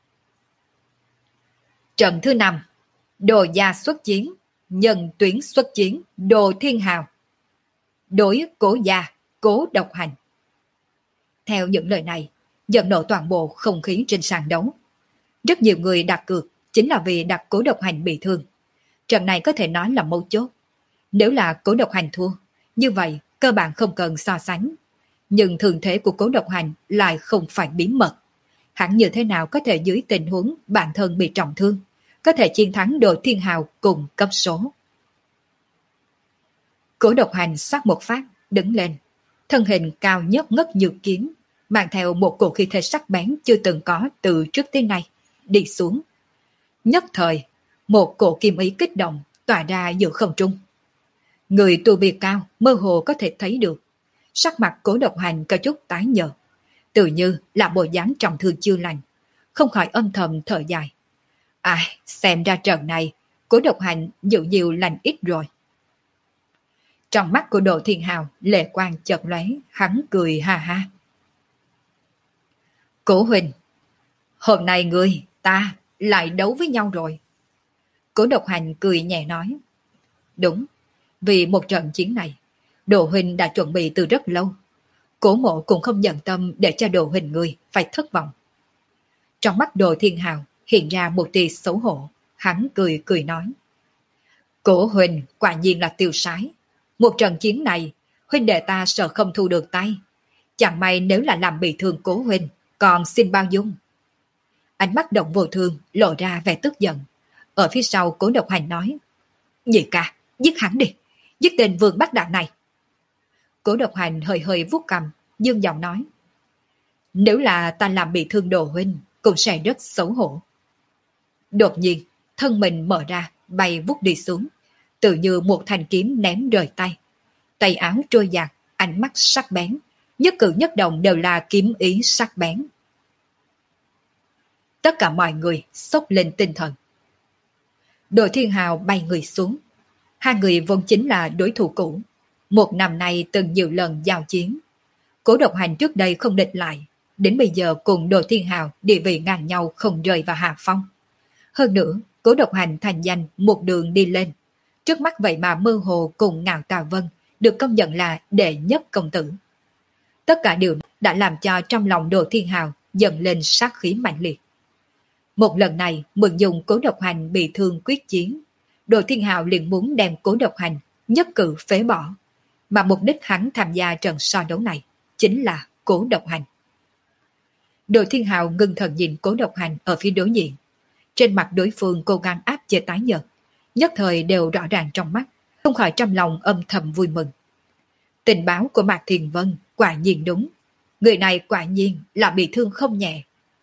Trận thứ năm, Đồ gia xuất chiến, Nhân Tuyến xuất chiến, Đồ Thiên Hào. Đối Cố gia, Cố Độc Hành. Theo những lời này, dẫn nổ toàn bộ không khí trên sàn đấu. Rất nhiều người đặt cược chính là vì đặt Cố Độc Hành bị thương. Trận này có thể nói là mấu chốt. Nếu là Cố Độc Hành thua, như vậy cơ bản không cần so sánh. Nhưng thường thế của Cố Độc Hành lại không phải bí mật. Hắn như thế nào có thể dưới tình huống bản thân bị trọng thương, có thể chiến thắng Đồ Thiên Hào cùng cấp số. Cố Độc Hành xoát một phát, đứng lên. Thân hình cao nhất ngất như kiếm, mang theo một cổ khí thế sắc bén chưa từng có từ trước tới nay, đi xuống. Nhất thời, một cổ kim ý kích động tỏa ra giữa không trung. Người tu vi cao mơ hồ có thể thấy được. Sắc mặt Cố Độc Hành có chút tái nhợt, tự như là bộ dáng trọng thương chưa lành, không khỏi âm thầm thở dài. Ai, xem ra trận này, Cố Độc Hành dịu dịu lành ít rồi. Trong mắt của Đồ Thiên Hào, lệ quang chợt lóe, hắn cười ha ha. Cố huynh, hôm nay người, ta lại đấu với nhau rồi. Cố Độc Hành cười nhẹ nói. Đúng, vì một trận chiến này, Đồ huynh đã chuẩn bị từ rất lâu. Cố mộ cũng không nhận tâm để cho Đồ huynh người phải thất vọng. Trong mắt Đồ Thiên Hào hiện ra một tia xấu hổ, hắn cười cười nói. Cố huynh quả nhiên là tiêu sái. Một trận chiến này, huynh đệ ta sợ không thu được tay. Chẳng may nếu là làm bị thương Cố huynh, còn xin bao dung. Ánh mắt Động Vô Thường lộ ra vẻ tức giận. Ở phía sau Cố Độc Hành nói. Nhị ca, giết hắn đi, giết tên vương bắt đạn này. Cố Độc Hành hơi hơi vuốt cằm, dương giọng nói. Nếu là ta làm bị thương Đồ huynh, cũng sẽ rất xấu hổ. Đột nhiên, thân mình mở ra, bay vút đi xuống, tự như một thanh kiếm ném rời tay. Tay áo trôi dạt, ánh mắt sắc bén, nhất cử nhất động đều là kiếm ý sắc bén. Tất cả mọi người sốc lên tinh thần. Đồ Thiên Hào bay người xuống. Hai người vốn chính là đối thủ cũ. Một năm nay từng nhiều lần giao chiến. Cố Độc Hành trước đây không địch lại, đến bây giờ cùng Đồ Thiên Hào địa vị ngang nhau không rơi vào hạ phong. Hơn nữa, Cố Độc Hành thành danh một đường đi lên. Trước mắt vậy mà mơ hồ cùng Ngạo Tà Vân được công nhận là đệ nhất công tử. Tất cả điều đã làm cho trong lòng Đồ Thiên Hào dần lên sát khí mạnh liệt. Một lần này mượn dùng Cố Độc Hành bị thương quyết chiến, Đồ Thiên Hào liền muốn đem Cố Độc Hành nhất cử phế bỏ, mà mục đích hắn tham gia trận so đấu này chính là Cố Độc Hành. Đồ Thiên Hào ngưng thần nhìn Cố Độc Hành ở phía đối diện. Trên mặt đối phương cố gắng áp chế tái nhợt, nhất thời đều rõ ràng trong mắt, không khỏi trong lòng âm thầm vui mừng. Tình báo của Mạc Thiền Vân quả nhiên đúng, người này quả nhiên là bị thương không nhẹ.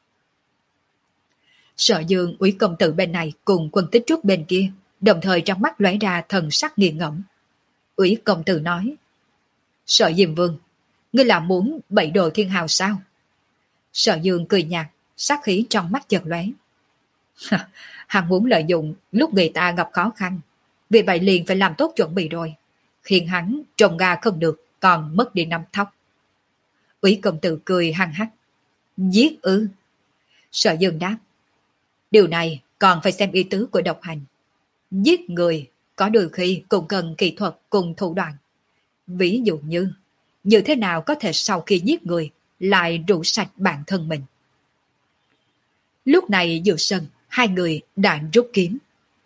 Sở Dương, Úy công tử bên này cùng Quân Tích Trúc bên kia, đồng thời trong mắt lóe ra thần sắc nghiền ngẫm. Úy công tử nói: Sở Diêm Vương, ngươi là muốn bậy Đồ Thiên Hào sao? Sở Dương cười nhạt, sát khí trong mắt chợt lóe. Hắn muốn lợi dụng lúc người ta gặp khó khăn, vì vậy liền phải làm tốt chuẩn bị rồi, khiến hắn trồng gà không được, còn mất đi nắm thóc. Úy công tử cười hăng hắc. Giết ư? Sở Dương đáp: Điều này còn phải xem ý tứ của Độc Hành. Giết người có đôi khi cũng cần kỹ thuật cùng thủ đoạn. Ví dụ như, như thế nào có thể sau khi giết người lại rũ sạch bản thân mình. Lúc này giữa sân, hai người đã rút kiếm.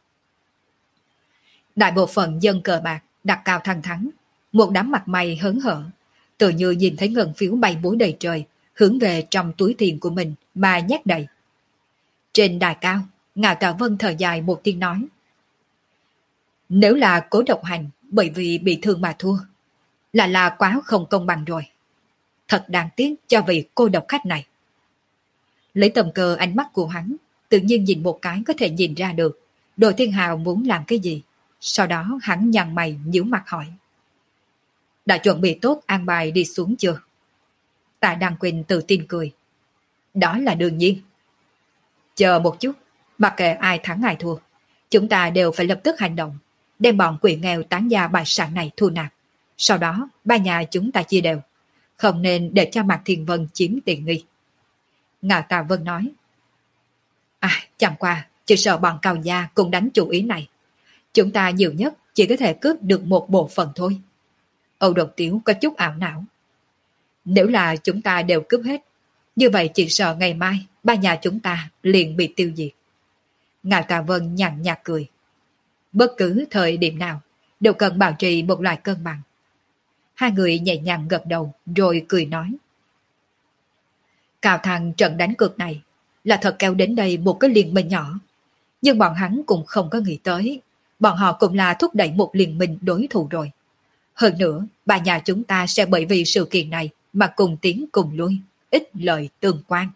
Đại bộ phận dân cờ bạc đặt cao thăng thắng, một đám mặt mày hớn hở, tự như nhìn thấy ngân phiếu bay múa đầy trời, hướng về trong túi tiền của mình mà nhét đầy. Trên đài cao, Ngạo Tạ Vân thở dài một tiếng nói: Nếu là Cố Độc Hành bởi vì bị thương mà thua, là là quá không công bằng rồi. Thật đáng tiếc cho vị cô độc khách này. Lấy tầm cơ ánh mắt của hắn, tự nhiên nhìn một cái có thể nhìn ra được Đồ Thiên Hào muốn làm cái gì. Sau đó hắn nhăn mày nhíu mặt hỏi: Đã chuẩn bị tốt an bài đi xuống chưa? Tạ Đăng Quỳnh tự tin cười: Đó là đương nhiên. Chờ một chút, mặc kệ ai thắng ai thua, chúng ta đều phải lập tức hành động, đem bọn quỷ nghèo tán gia bại sản này thu nạp. Sau đó ba nhà chúng ta chia đều, không nên để cho Mạc Thiền Vân chiếm tiện nghi. Ngạo Tạ Vân nói: À, chẳng qua chỉ sợ bọn Cao gia cũng đánh chủ ý này. Chúng ta nhiều nhất chỉ có thể cướp được một bộ phận thôi. Âu Độc Tiếu có chút ảo não: Nếu là chúng ta đều cướp hết, như vậy chỉ sợ ngày mai ba nhà chúng ta liền bị tiêu diệt. Ngạo Tạ Vân nhàn nhạt cười: Bất cứ thời điểm nào đều cần bảo trì một loại cân bằng. Hai người nhẹ nhàng gật đầu rồi cười nói: Cao Thăng trận đánh cược này là thật kéo đến đây một cái liên minh nhỏ, nhưng bọn hắn cũng không có nghĩ tới bọn họ cũng là thúc đẩy một liên minh đối thủ rồi. Hơn nữa, ba nhà chúng ta sẽ bởi vì sự kiện này mà cùng tiến cùng lui, ích lợi tương quan.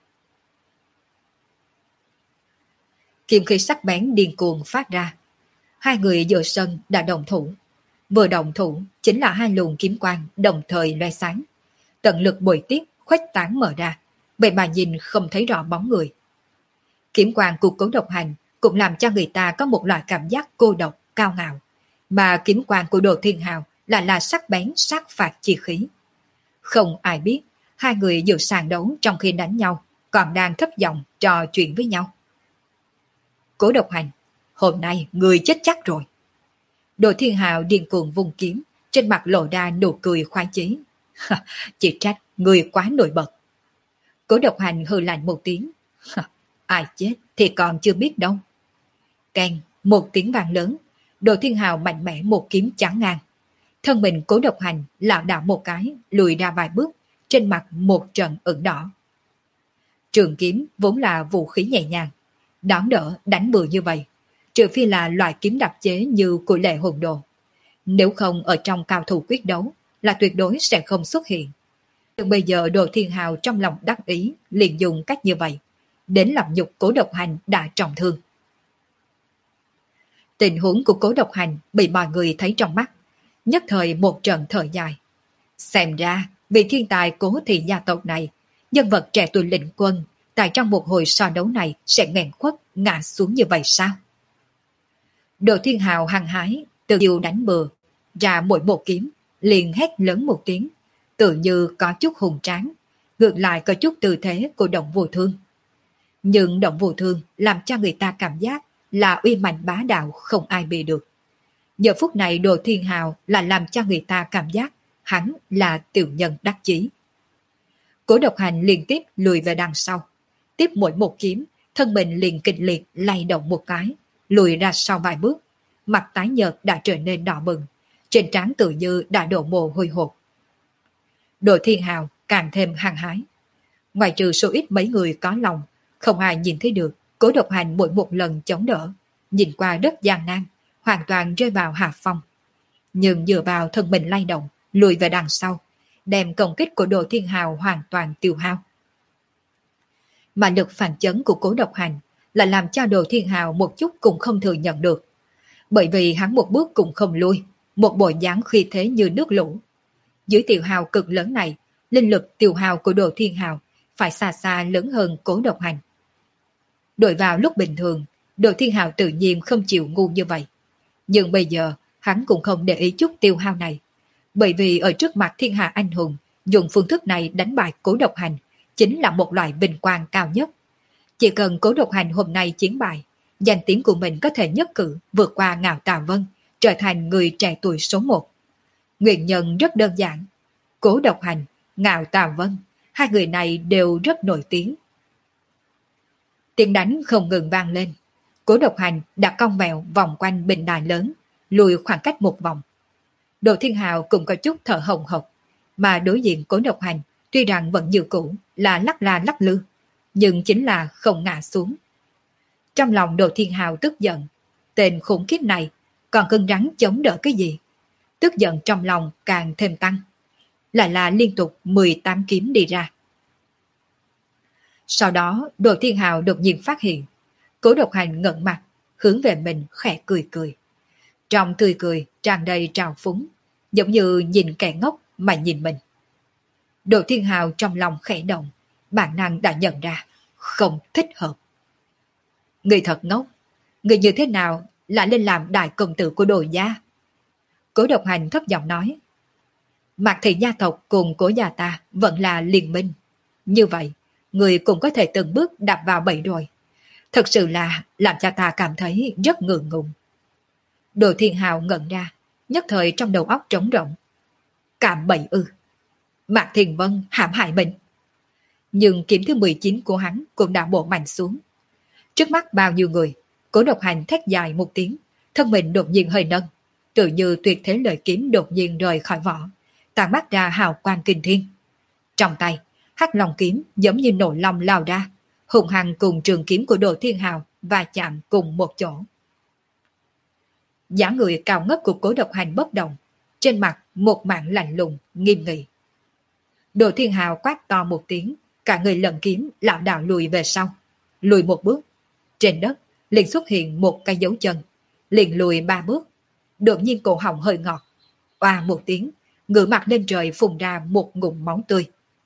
Kiếm khí sắc bén điên cuồng phát ra. Hai người giữa sân đã đồng thủ. Vừa đồng thủ chính là hai luồng kiếm quang đồng thời loe sáng. Tận lực bồi tiếp khuếch tán mở ra, vậy mà nhìn không thấy rõ bóng người. Kiếm quang của Cố Độc Hành cũng làm cho người ta có một loại cảm giác cô độc, cao ngạo. Mà kiếm quang của Đồ Thiên Hào là là sắc bén sát phạt chi khí. Không ai biết hai người giữa sàn đấu trong khi đánh nhau còn đang thấp giọng trò chuyện với nhau. Cố Độc Hành, hôm nay người chết chắc rồi. Đồ Thiên Hào điên cuồng vung kiếm, trên mặt lộ ra nụ cười khoái chí. Chỉ trách người quá nổi bật. Cố Độc Hành hừ lạnh một tiếng. Ai chết thì còn chưa biết đâu. Keng, một tiếng vang lớn, Đồ Thiên Hào mạnh mẽ một kiếm chắn ngang. Thân mình Cố Độc Hành lảo đảo một cái, lùi ra vài bước, trên mặt một trận ửng đỏ. Trường kiếm vốn là vũ khí nhẹ nhàng, đón đỡ đánh bừa như vậy, trừ phi là loại kiếm đặc chế như của Lệ Hồn Đồ. Nếu không ở trong cao thủ quyết đấu là tuyệt đối sẽ không xuất hiện. Nhưng bây giờ Đồ Thiên Hào trong lòng đắc ý liền dùng cách như vậy, đến làm nhục Cố Độc Hành đã trọng thương. Tình huống của Cố Độc Hành bị mọi người thấy trong mắt, nhất thời một trận thở dài. Xem ra vị thiên tài Cố thị gia tộc này, nhân vật trẻ tuổi lĩnh quân, tại trong một hồi so đấu này sẽ nghẹn khuất ngã xuống như vậy sao? Đồ Thiên Hào hăng hái, từ chiều đánh bừa, ra mỗi một kiếm, liền hét lớn một tiếng, tự như có chút hùng tráng, ngược lại có chút tư thế của Động Vô Thương. Nhưng Động Vô Thương làm cho người ta cảm giác là uy mạnh bá đạo không ai bị được. Giờ phút này Đồ Thiên Hào là làm cho người ta cảm giác hắn là tiểu nhân đắc chí. Cố Độc Hành liên tiếp lùi về đằng sau. Tiếp mỗi một kiếm, thân mình liền kịch liệt lay động một cái, lùi ra sau vài bước. Mặt tái nhợt đã trở nên đỏ bừng, trên trán tự như đã đổ mồ hôi hột. Đồ Thiên Hào càng thêm hăng hái. Ngoài trừ số ít mấy người có lòng, không ai nhìn thấy được Cố Độc Hành mỗi một lần chống đỡ, nhìn qua rất gian nan, hoàn toàn rơi vào hạ phong. Nhưng dựa vào thân mình lay động, lùi về đằng sau, đem công kích của Đồ Thiên Hào hoàn toàn tiêu hao. Mà lực phản chấn của Cố Độc Hành là làm cho Đồ Thiên Hào một chút cũng không thừa nhận được. Bởi vì hắn một bước cũng không lui, một bộ dáng khi thế như nước lũ. Dưới tiêu hao cực lớn này, linh lực tiêu hao của Đồ Thiên Hào phải xa xa lớn hơn Cố Độc Hành. Đổi vào lúc bình thường, Đồ Thiên Hào tự nhiên không chịu ngu như vậy. Nhưng bây giờ, hắn cũng không để ý chút tiêu hao này. Bởi vì ở trước mặt thiên hạ anh hùng, dùng phương thức này đánh bại Cố Độc Hành chính là một loại vinh quang cao nhất. Chỉ cần Cố Độc Hành hôm nay chiến bại, danh tiếng của mình có thể nhất cử vượt qua Ngạo Tà Vân, trở thành người trẻ tuổi số một. Nguyên nhân rất đơn giản. Cố Độc Hành, Ngạo Tà Vân, hai người này đều rất nổi tiếng. Tiếng đánh không ngừng vang lên. Cố Độc Hành đã cong vẹo vòng quanh bình đài lớn, lùi khoảng cách một vòng. Đồ Thiên Hào cũng có chút thở hồng hộc, mà đối diện Cố Độc Hành tuy rằng vẫn như cũ là lắc la lắc lư, nhưng chính là không ngã xuống. Trong lòng Đồ Thiên Hào tức giận, tên khủng khiếp này còn cứng rắn chống đỡ cái gì? Tức giận trong lòng càng thêm tăng, lại là liên tục mười tám kiếm đi ra. Sau đó Đồ Thiên Hào đột nhiên phát hiện, Cố Độc Hành ngẩng mặt, hướng về mình khẽ cười cười. Trong tươi cười tràn đầy trào phúng, giống như nhìn kẻ ngốc mà nhìn mình. Đồ Thiên Hào trong lòng khẽ động, bản năng đã nhận ra, không thích hợp. Người thật ngốc, người như thế nào lại lên làm đại công tử của Đồ gia? Cố Độc Hành thấp giọng nói. Mạc thị gia tộc cùng Cố gia ta vẫn là liên minh. Như vậy, người cũng có thể từng bước đạp vào bẫy rồi. Thật sự là làm cho ta cảm thấy rất ngượng ngùng. Đồ Thiên Hào ngẩn ra, nhất thời trong đầu óc trống rỗng. Cảm bẫy ư? Mạc Thiền Vân hãm hại mình. Nhưng kiếm thứ mười chín của hắn cũng đã bổ mạnh xuống. Trước mắt bao nhiêu người, Cố Độc Hành thét dài một tiếng, thân mình đột nhiên hơi nâng, tự như tuyệt thế lợi kiếm đột nhiên rời khỏi vỏ, tàn mắt ra hào quang kinh thiên. Trong tay, hắc long kiếm giống như nổ long lao ra, hùng hăng cùng trường kiếm của Đồ Thiên Hào và chạm cùng một chỗ. Dáng người cao ngất của Cố Độc Hành bất động, trên mặt một mảng lạnh lùng, nghiêm nghị. Đồ Thiên Hào quát to một tiếng, cả người lận kiếm lảo đảo lùi về sau, lùi một bước, trên đất liền xuất hiện một cái dấu chân, liền lùi ba bước, đột nhiên cổ họng hơi ngọt, oa một tiếng, ngửa mặt lên trời phun ra một ngụm máu tươi.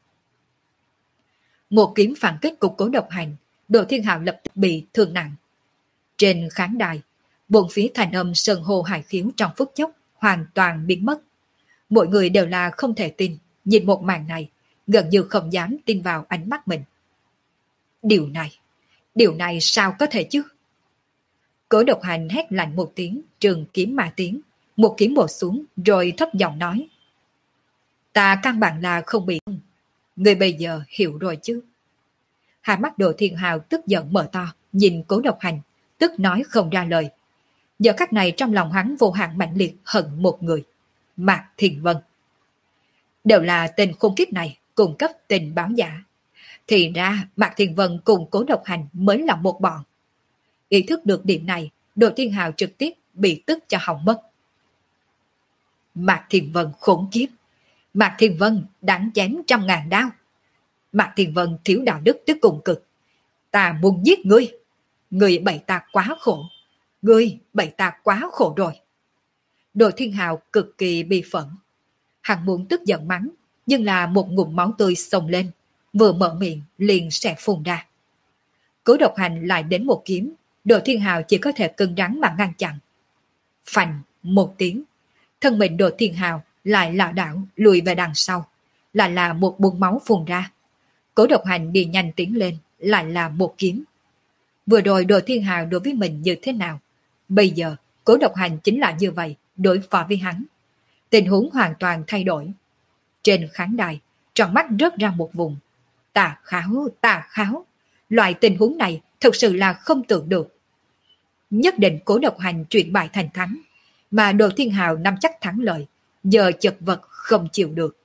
Một kiếm phản kích của Cố Độc Hành, Đồ Thiên Hào lập tức bị thương nặng. Trên khán đài, bốn phía thành âm sơn hô hải khiếu trong phút chốc hoàn toàn biến mất. Mọi người đều là không thể tin, nhìn một màn này, gần như không dám tin vào ánh mắt mình. Điều này, điều này sao có thể chứ? Cố Độc Hành hét lạnh một tiếng, trường kiếm mà tiếng, một kiếm bổ xuống rồi thấp giọng nói. Ta căn bản là không bị. Người bây giờ hiểu rồi chứ? Hai mắt Đồ Thiên Hào tức giận mở to, nhìn Cố Độc Hành, tức nói không ra lời. Giờ khắc này trong lòng hắn vô hạn mạnh liệt hận một người, Mạc Thiền Vân. Đều là tên khốn kiếp này cung cấp tình báo giả. Thì ra Mạc Thiền Vân cùng Cố Độc Hành mới là một bọn. Ý thức được điểm này, Đồ Thiên Hào trực tiếp bị tức cho hỏng mất. Mạc Thiền Vân khốn kiếp, Mạc Thiền Vân đáng chém trăm ngàn đao. Mạc Thiền Vân thiếu đạo đức tới cùng cực. Ta muốn giết ngươi. Ngươi bậy ta quá khổ. Ngươi bậy ta quá khổ rồi. Đồ Thiên Hào cực kỳ bi phẫn. Hắn muốn tức giận mắng, nhưng là một ngụm máu tươi xông lên, vừa mở miệng liền sẽ phun ra. Cố Độc Hành lại đến một kiếm, Đồ Thiên Hào chỉ có thể cứng rắn mà ngăn chặn. Phành một tiếng, thân mình Đồ Thiên Hào lại lảo đảo lùi về đằng sau, lại là một búng máu phun ra. Cố Độc Hành đi nhanh tiến lên, lại là một kiếm. Vừa rồi Đồ Thiên Hào đối với mình như thế nào? Bây giờ Cố Độc Hành chính là như vậy, đối phó với hắn. Tình huống hoàn toàn thay đổi. Trên khán đài, tròn mắt rớt ra một vùng. Tà kháo, tà kháo. Loại tình huống này thực sự là không tưởng được. Nhất định Cố Độc Hành chuyển bại thành thắng, mà Đồ Thiên Hào nắm chắc thắng lợi, giờ chật vật không chịu được.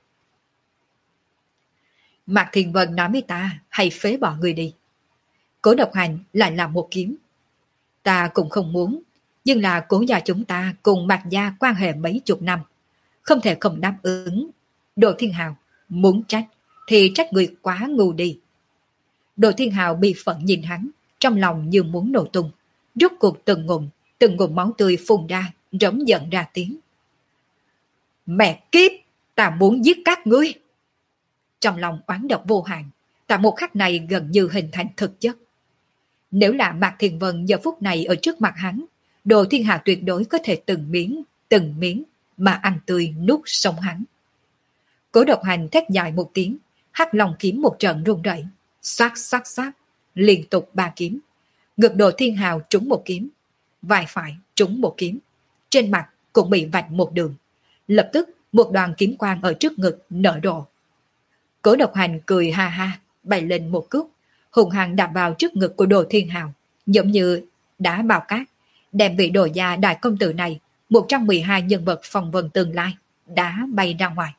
Mạc Thiên Vân nói với ta, hãy phế bỏ người đi. Cố Độc Hành lại là một kiếm. Ta cũng không muốn, nhưng là Cố gia chúng ta cùng Mạc gia quan hệ mấy chục năm, không thể không đáp ứng. Đồ Thiên Hào muốn trách thì trách người quá ngu đi. Đồ Thiên Hào bị phẫn nhìn hắn, trong lòng như muốn nổ tung, rút cuộc từng ngụm, từng ngụm máu tươi phun ra, rống giận ra tiếng. Mẹ kiếp, ta muốn giết các ngươi. Trong lòng oán độc vô hạn, tại một khắc này gần như hình thành thực chất. Nếu là Mạc Thiên Vân giờ phút này ở trước mặt hắn, Đồ Thiên Hào tuyệt đối có thể từng miếng, từng miếng mà ăn tươi nuốt sống hắn. Cố Độc Hành thét dài một tiếng, hắc long kiếm một trận rung rẩy, xoát xoát xoát, liên tục ba kiếm. Ngực Đồ Thiên Hào trúng một kiếm, vai phải trúng một kiếm, trên mặt cũng bị vạch một đường. Lập tức một đoàn kiếm quang ở trước ngực nở rộ. Cố Độc Hành cười ha ha, bay lên một cước, hùng hăng đạp vào trước ngực của Đồ Thiên Hào, giống như đá bào cát, đem vị đồ gia đại công tử này, một trong mười hai nhân vật phong vân tương lai, đá bay ra ngoài.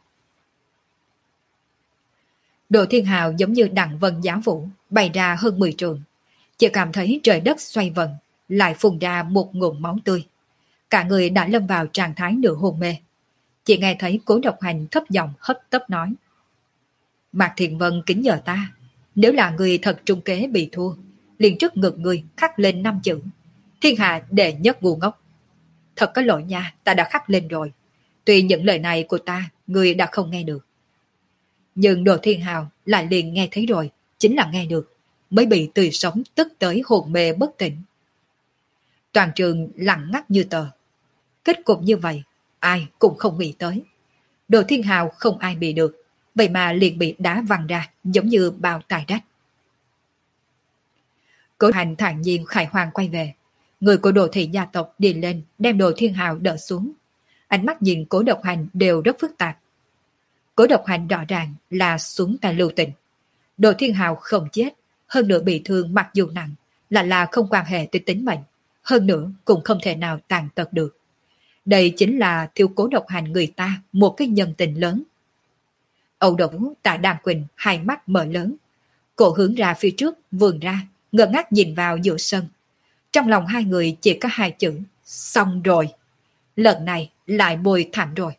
Đồ Thiên Hào giống như đặng vân giá vũ, bay ra hơn mười trường. Chỉ cảm thấy trời đất xoay vần, lại phun ra một ngụm máu tươi. Cả người đã lâm vào trạng thái nửa hôn mê. Chỉ nghe thấy Cố Độc Hành thấp giọng hấp tấp nói. Mạc Thiện Vân kính nhờ ta, nếu là người thật trung kế bị thua, liền trước ngực người khắc lên năm chữ: thiên hạ đệ nhất ngu ngốc. Thật có lỗi nha, ta đã khắc lên rồi. Tuy những lời này của ta, người đã không nghe được. Nhưng Đồ Thiên Hào lại liền nghe thấy rồi, chính là nghe được, mới bị tươi sống tức tới hồn mê bất tỉnh. Toàn trường lặng ngắt như tờ. Kết cục như vậy, ai cũng không nghĩ tới. Đồ Thiên Hào không ai bị được, vậy mà liền bị đá văng ra, giống như bao tài rách. Cố Hành thản nhiên khải hoàng quay về. Người của Đồ thị gia tộc đi lên, đem Đồ Thiên Hào đỡ xuống. Ánh mắt nhìn Cố Độc Hành đều rất phức tạp. Cố Độc Hành rõ ràng là xuống tay lưu tình. Đồ Thiên Hào không chết, hơn nữa bị thương mặc dù nặng, là là không quan hệ tới tính mệnh, hơn nữa cũng không thể nào tàn tật được. Đây chính là thiếu Cố Độc Hành người ta một cái nhân tình lớn. Âu Đổng tại Đàm Quỳnh hai mắt mở lớn, cổ hướng ra phía trước vươn ra, ngơ ngác nhìn vào giữa sân. Trong lòng hai người chỉ có hai chữ: xong rồi. Lần này lại bồi thảm rồi.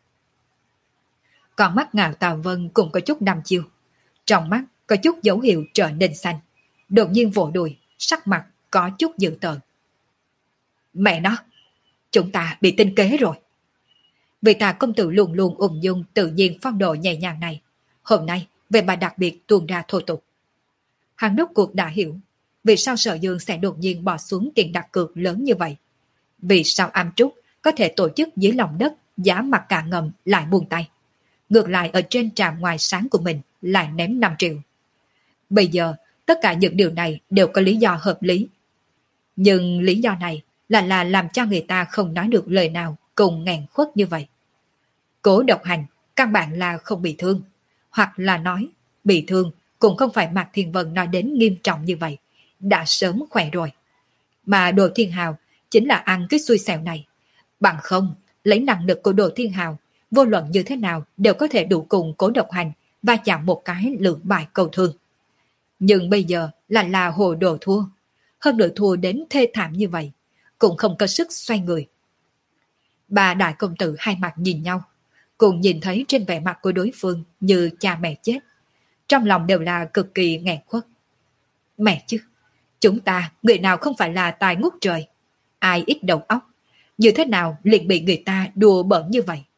Còn mắt Ngạo Tào Vân cũng có chút đăm chiêu, trong mắt có chút dấu hiệu trở nên xanh, đột nhiên vỗ đùi, sắc mặt có chút dữ tợn. Mẹ nó, chúng ta bị tinh kế rồi. Vị Tà công tử luôn luôn ung dung tự nhiên phong độ nhẹ nhàng này, hôm nay về bà đặc biệt tuôn ra thô tục. Hắn rốt cuộc đã hiểu vì sao Sở Dương sẽ đột nhiên bỏ xuống tiền đặt cược lớn như vậy. Vì sao Am Trúc có thể tổ chức dưới lòng đất giá mặt cả ngầm lại buông tay, ngược lại ở trên trạm ngoài sáng của mình lại ném năm triệu. Bây giờ tất cả những điều này đều có lý do hợp lý. Nhưng lý do này là là làm cho người ta không nói được lời nào cùng nghẹn khuất như vậy. Cố Độc Hành căn bản là không bị thương, hoặc là nói bị thương cũng không phải Mạc Thiên Vân nói đến nghiêm trọng như vậy, đã sớm khỏe rồi. Mà Đồ Thiên Hào chính là ăn cái xui xẻo này. Bằng không, lấy năng lực của Đồ Thiên Hào, vô luận như thế nào đều có thể đủ cùng Cố Độc Hành và chạm một cái lượng bại cầu thương. Nhưng bây giờ là là hồ đồ thua, hơn nữa thua đến thê thảm như vậy, cũng không có sức xoay người. Ba đại công tử hai mặt nhìn nhau, cùng nhìn thấy trên vẻ mặt của đối phương như cha mẹ chết, trong lòng đều là cực kỳ nghẹn khuất. Mẹ chứ, chúng ta người nào không phải là tài ngút trời, ai ít đầu óc, như thế nào liền bị người ta đùa bỡn như vậy.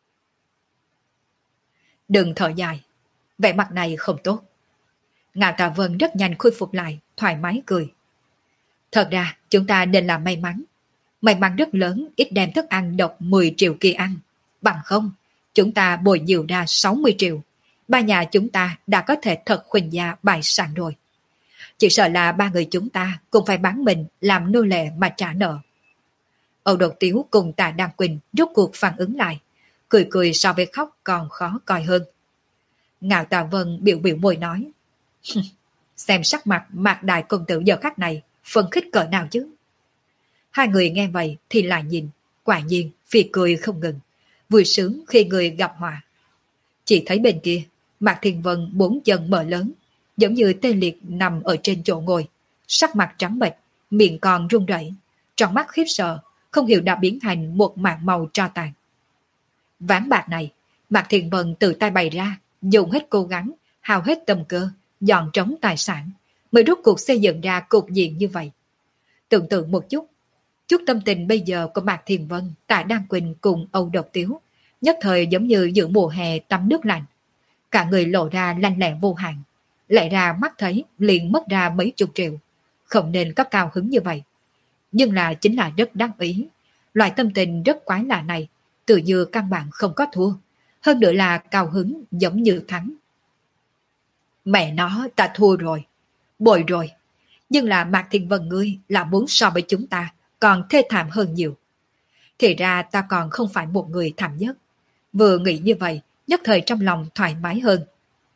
Đừng thở dài, vẻ mặt này không tốt. Ngạo Tà Vân rất nhanh khôi phục lại, thoải mái cười. Thật ra chúng ta nên là may mắn. May mắn rất lớn ít đem thức ăn độc mười triệu kia ăn. Bằng không, chúng ta bồi nhiều ra sáu mươi triệu. Ba nhà chúng ta đã có thể thật khuynh gia bại sản rồi. Chỉ sợ là ba người chúng ta cũng phải bán mình làm nô lệ mà trả nợ. Âu Đột Tiếu cùng Tạ Đăng Quỳnh rốt cuộc phản ứng lại, cười cười so với khóc còn khó coi hơn. Ngạo Tạ Vân biểu biểu môi nói, xem sắc mặt Mạc Đại công tử giờ khắc này, phân khích cỡ nào chứ. Hai người nghe vậy thì lại nhìn, quả nhiên phì cười không ngừng, vui sướng khi người gặp họa. Chỉ thấy bên kia, Mạc Thiên Vân bốn chân mở lớn, giống như tê liệt nằm ở trên chỗ ngồi, sắc mặt trắng bệch, miệng còn run rẩy, trong mắt khiếp sợ, không hiểu đã biến thành một mảng màu tro tàn. Ván bạc này, Mạc Thiên Vân tự tay bày ra, dùng hết cố gắng, hao hết tâm cơ, dọn trống tài sản, mới rút cuộc xây dựng ra cục diện như vậy. Tưởng tượng một chút, chút tâm tình bây giờ của Mạc Thiên Vân, Tạ Đăng Quỳnh cùng Âu Độc Tiếu, nhất thời giống như giữa mùa hè tắm nước lạnh. Cả người lộ ra lanh lẹ vô hạn, lại ra mắt thấy liền mất ra mấy chục triệu, không nên có cao hứng như vậy. Nhưng là chính là rất đáng ý, loại tâm tình rất quái lạ này, tự như căn bản không có thua, hơn nữa là cao hứng giống như thắng. Mẹ nó, ta thua rồi, bội rồi, nhưng là Mạc Thiên Vân ngươi là muốn so với chúng ta còn thê thảm hơn nhiều. Thì ra ta còn không phải một người thảm nhất. Vừa nghĩ như vậy, nhất thời trong lòng thoải mái hơn.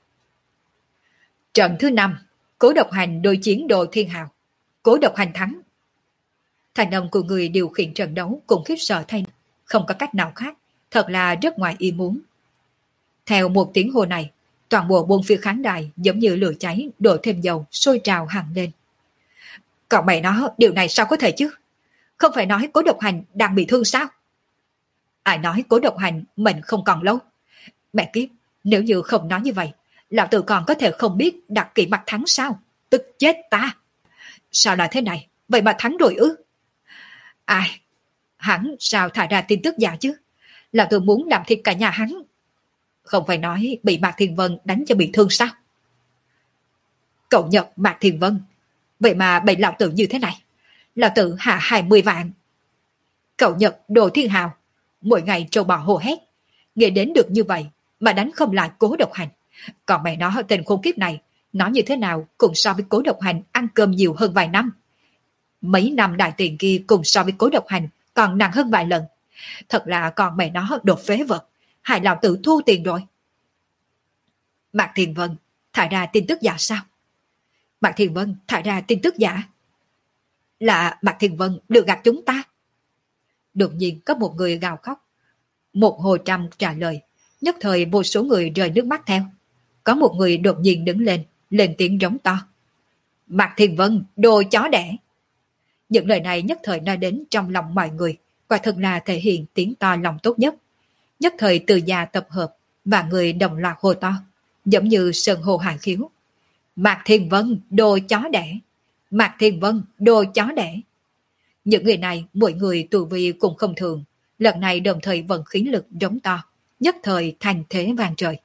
Trận thứ năm, Cố Độc Hành đối chiến Đồ Thiên Hào. Cố Độc Hành thắng. Thành âm của người điều khiển trận đấu cũng khiếp sợ thay, không có cách nào khác, thật là rất ngoài ý muốn. Theo một tiếng hô này, toàn bộ bốn phía khán đài giống như lửa cháy đổ thêm dầu sôi trào hẳn lên. Còn mẹ nó, điều này sao có thể chứ? Không phải nói Cố Độc Hành đang bị thương sao? Ai nói Cố Độc Hành mình không còn lâu? Mẹ kiếp, nếu như không nói như vậy, lão tử còn có thể không biết đặt kỵ mặt thắng sao? Tức chết ta! Sao lại thế này? Vậy mà thắng rồi ư? Ai? Hắn sao thả ra tin tức giả chứ? Lão tử muốn làm thịt cả nhà hắn. Không phải nói bị Mạc Thiên Vân đánh cho bị thương sao? Cậu Nhật Mạc Thiên Vân, vậy mà bị lão tử như thế này. Lão tử hạ hai mươi vạn. Cậu Nhật Đồ Thiên Hào, mỗi ngày trâu bò hô hét, nghe đến được như vậy mà đánh không lại Cố Độc Hành. Còn mẹ nó tên khốn kiếp này, nó như thế nào cũng so với Cố Độc Hành ăn cơm nhiều hơn vài năm. Mấy năm đại tiền kia cùng so với Cố Độc Hành còn nặng hơn vài lần. Thật là còn mẹ nó đột phế vật, hại lão tử thu tiền rồi. Mạc Thiên Vân thải ra tin tức giả sao? Mạc Thiên Vân thải ra tin tức giả? Là Mạc Thiên Vân lừa gạt chúng ta? Đột nhiên có một người gào khóc. Một hồ trăm trả lời, nhất thời vô số người rơi nước mắt theo. Có một người đột nhiên đứng lên, lên tiếng rống to. Mạc Thiên Vân, đồ chó đẻ! Những lời này nhất thời nói đến trong lòng mọi người, quả thực là thể hiện tiếng to lòng tốt nhất. Nhất thời từ già tập hợp, và người đồng loạt hô to, giống như sơn hô hải khiếu. Mạc Thiên Vân, đồ chó đẻ! Mạc Thiên Vân, đồ chó đẻ! Những người này, mỗi người tu vi cũng không thường, lần này đồng thời vận khí lực rống to, nhất thời thành thế vang trời.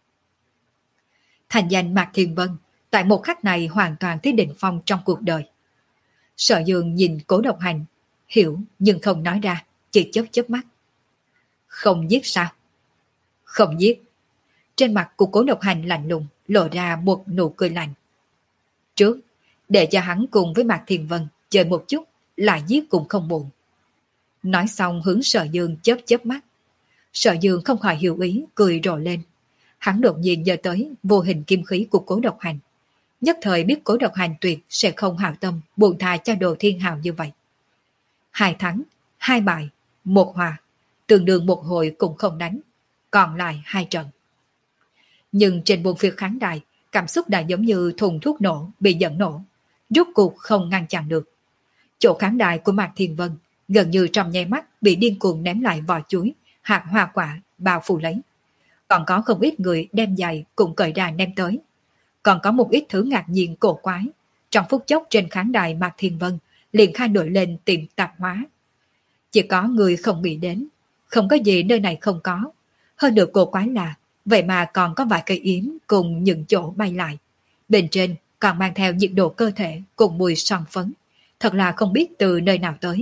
Thành danh Mạc Thiên Vân, tại một khắc này hoàn toàn tới đỉnh phong trong cuộc đời. Sở Dương nhìn Cố Độc Hành, hiểu nhưng không nói ra, chỉ chớp chớp mắt. Không giết sao? Không giết. Trên mặt của Cố Độc Hành lạnh lùng, lộ ra một nụ cười lạnh. Trước, để cho hắn cùng với Mạc Thiên Vân chơi một chút, lại giết cũng không muộn. Nói xong hướng Sở Dương chớp chớp mắt. Sở Dương không khỏi hiểu ý, cười rộ lên. Hắn đột nhiên giơ tới vô hình kim khí của Cố Độc Hành. Nhất thời biết Cố Độc Hành tuyệt sẽ không hảo tâm buông tha cho Đồ Thiên Hào như vậy. Hai thắng, hai bại, một hòa, tương đương một hồi cũng không đánh, còn lại hai trận. Nhưng trên buông phía khán đài, cảm xúc đã giống như thùng thuốc nổ bị dẫn nổ, rốt cuộc không ngăn chặn được. Chỗ khán đài của Mạc Thiên Vân gần như trong nháy mắt bị điên cuồng ném lại vỏ chuối, hạt hoa quả bao phủ lấy. Còn có không ít người đem giày cũng cởi ra ném tới. Còn có một ít thứ ngạc nhiên cổ quái. Trong phút chốc trên khán đài Mạc Thiên Vân liền khai nổi lên tìm tạp hóa. Chỉ có người không nghĩ đến, không có gì nơi này không có. Hơn được cổ quái là, vậy mà còn có vài cây yếm cùng những chỗ bay lại. Bên trên còn mang theo nhiệt độ cơ thể cùng mùi son phấn. Thật là không biết từ nơi nào tới.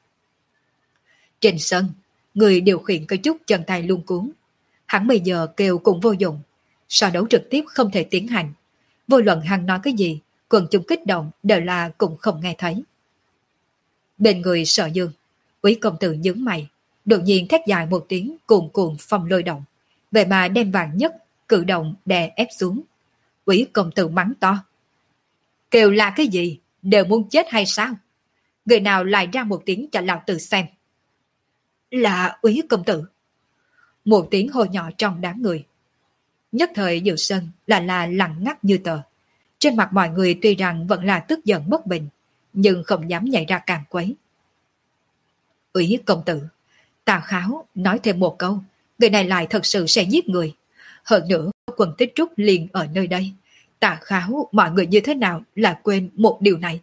Trên sân, người điều khiển có chút chân tay luống cuống. Hắn bây giờ kêu cũng vô dụng. So đấu trực tiếp không thể tiến hành. Vô luận hắn nói cái gì, quần chúng kích động đều là cũng không nghe thấy. Bên người Sở Dương, Úy công tử nhướng mày, đột nhiên thét dài một tiếng cuồn cuộn phong lôi động, vậy mà đem vàng nhất cử động đè ép xuống. Úy công tử mắng to: kêu là cái gì, đều muốn chết hay sao? Người nào lại ra một tiếng cho lão tử xem? Là Úy công tử. Một tiếng hô nhỏ trong đám người. Nhất thời giữa sân là là lặng ngắt như tờ. Trên mặt mọi người tuy rằng vẫn là tức giận bất bình, nhưng không dám nhảy ra càng quấy. Úy công tử, Tào Kháo nói thêm một câu, người này lại thật sự sẽ giết người. Hơn nữa, quần Tích Trúc liền ở nơi đây. Tào Kháo mọi người như thế nào là quên một điều này?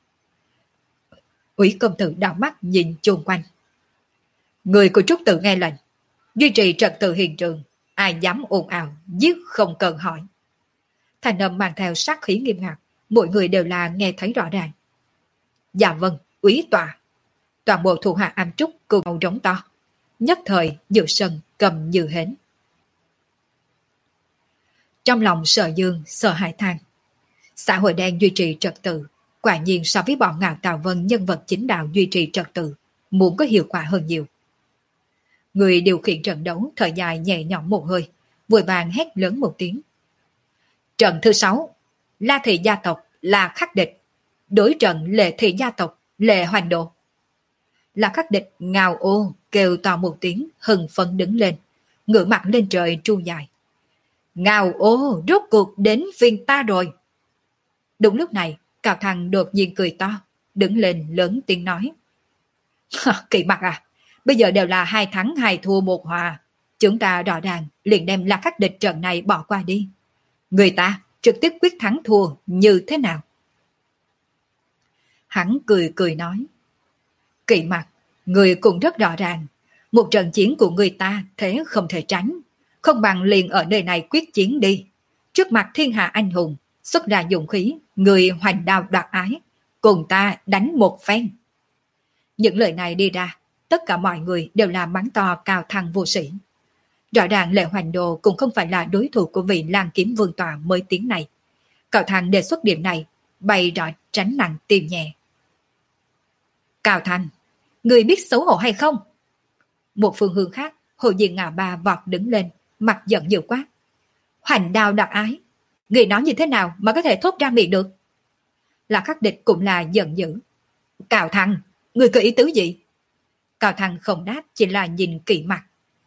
Úy công tử đảo mắt nhìn chung quanh. Người của Trúc Tự nghe lệnh, duy trì trật tự hiện trường, ai dám ồn ào, giết không cần hỏi. Thành âm mang theo sát khí nghiêm ngặt, mỗi người đều là nghe thấy rõ ràng. Dạ vâng, úy tòa. Toàn bộ thủ hạ Am Trúc cùng nhau rống to. Nhất thời giữa sân cầm như hến. Trong lòng Sở Dương sợ hãi than. Xã hội đen duy trì trật tự, quả nhiên so với bọn Ngạo Tào Vân nhân vật chính đạo duy trì trật tự, muốn có hiệu quả hơn nhiều. Người điều khiển trận đấu thở dài nhẹ nhõm một hơi, vội vàng hét lớn một tiếng. Trận thứ sáu, La Thị gia tộc là khắc địch, đối trận Lệ Thị gia tộc Lệ Hoành Độ. La Khắc Địch ngào ô kêu to một tiếng, hừng phấn đứng lên, ngửa mặt lên trời tru dài. Ngào ô, rốt cuộc đến phiên ta rồi. Đúng lúc này, Cao Thăng đột nhiên cười to, đứng lên lớn tiếng nói. Kỳ Mặc à, bây giờ đều là hai thắng hai thua một hòa. Chúng ta rõ ràng liền đem La Khắc Địch trận này bỏ qua đi. Người ta trực tiếp quyết thắng thua như thế nào? Hắn cười cười nói. Kỳ Mặc, người cũng rất rõ ràng. Một trận chiến của người ta thế không thể tránh. Không bằng liền ở nơi này quyết chiến đi. Trước mặt thiên hạ anh hùng, xuất ra dụng khí, người hoành đao đoạt ái. Cùng ta đánh một phen. Những lời này đi ra, tất cả mọi người đều là mắng to Cao Thăng vô sĩ. Rõ ràng Lệ Hoành Đồ cũng không phải là đối thủ của vị Lan Kiếm Vương tòa mới tiếng này. Cao Thăng đề xuất điểm này, bày rõ tránh nặng tìm nhẹ. Cao Thăng, người biết xấu hổ hay không? Một phương hướng khác, Hồ Diên Ngạo Ba vọt đứng lên, mặt giận dữ quát. Hoành đao đặc ái, người nói như thế nào mà có thể thốt ra miệng được? Là Khắc Địch cũng là giận dữ. Cao Thăng, người có ý tứ gì? Cao Thăng không đáp, chỉ là nhìn Kỵ Mặc.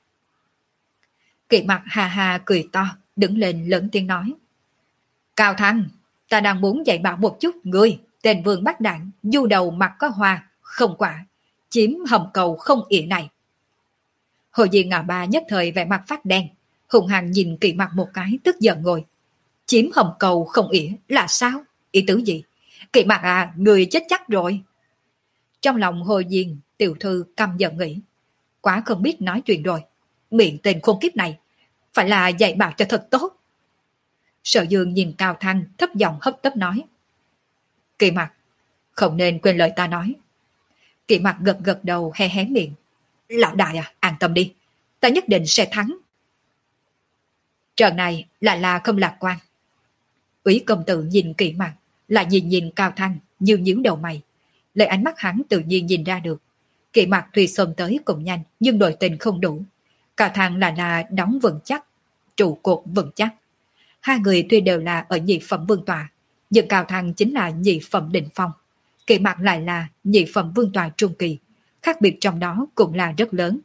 Kỵ Mặc hà hà cười to, đứng lên lớn tiếng nói. Cao Thăng, ta đang muốn dạy bảo một chút ngươi, tên Vương Bát Đản, du đầu mặt có hoa, không quả, chiếm hầm cầu không ỉa này. Hồ Diên Ngạo Ba nhất thời vẻ mặt phát đen, hùng hăng nhìn Kỵ Mặc một cái, tức giận ngồi. Chiếm hầm cầu không ỉa là sao? Ý tứ gì? Kỵ Mặc à, người chết chắc rồi. Trong lòng Hồ Diên, tiểu thư căm giận nghĩ. Quá không biết nói chuyện rồi. Miệng tên khôn kiếp này, phải là dạy bảo cho thật tốt. Sở Dương nhìn Cao Thăng thấp giọng hấp tấp nói. Kỵ Mặc, không nên quên lời ta nói. Kỵ Mặc gật gật đầu hé hé miệng. Lão đại à, an tâm đi, ta nhất định sẽ thắng. Trận này lại là không lạc quan. Úy công tử nhìn Kỵ Mặc, lại nhìn nhìn Cao Thăng như nhíu đầu mày. Lấy ánh mắt hắn tự nhiên nhìn ra được. Kỵ Mặc tuy xông tới cũng nhanh, nhưng đội tình không đủ. Cao Thăng là là đóng vững chắc, trụ cột vững chắc. Hai người tuy đều là ở nhị phẩm vương tòa, nhưng Cao Thăng chính là nhị phẩm đỉnh phong. Kỵ Mặc lại là nhị phẩm vương tòa trung kỳ, khác biệt trong đó cũng là rất lớn.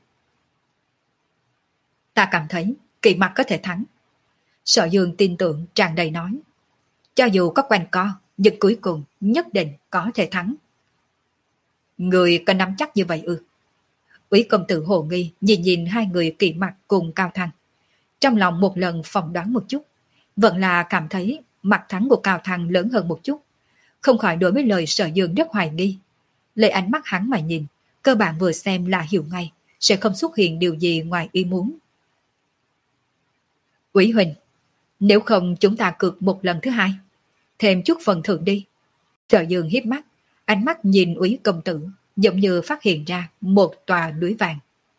Ta cảm thấy Kỵ Mặc có thể thắng. Sở Dương tin tưởng tràn đầy nói. Cho dù có quanh co, nhưng cuối cùng nhất định có thể thắng. Người có nắm chắc như vậy ư? Úy công tử hồ nghi nhìn nhìn hai người Kỵ Mặc cùng Cao Thăng. Trong lòng một lần phỏng đoán một chút, vẫn là cảm thấy mặt thắng của Cao Thăng lớn hơn một chút. Không khỏi đối với lời Sở Dương rất hoài nghi. Lấy ánh mắt hắn mà nhìn, cơ bản vừa xem là hiểu ngay, sẽ không xuất hiện điều gì ngoài ý muốn. Úy huynh, nếu không chúng ta cược một lần thứ hai, thêm chút phần thưởng đi. Sở Dương hiếp mắt, ánh mắt nhìn Úy công tử, giống như phát hiện ra một tòa núi vàng.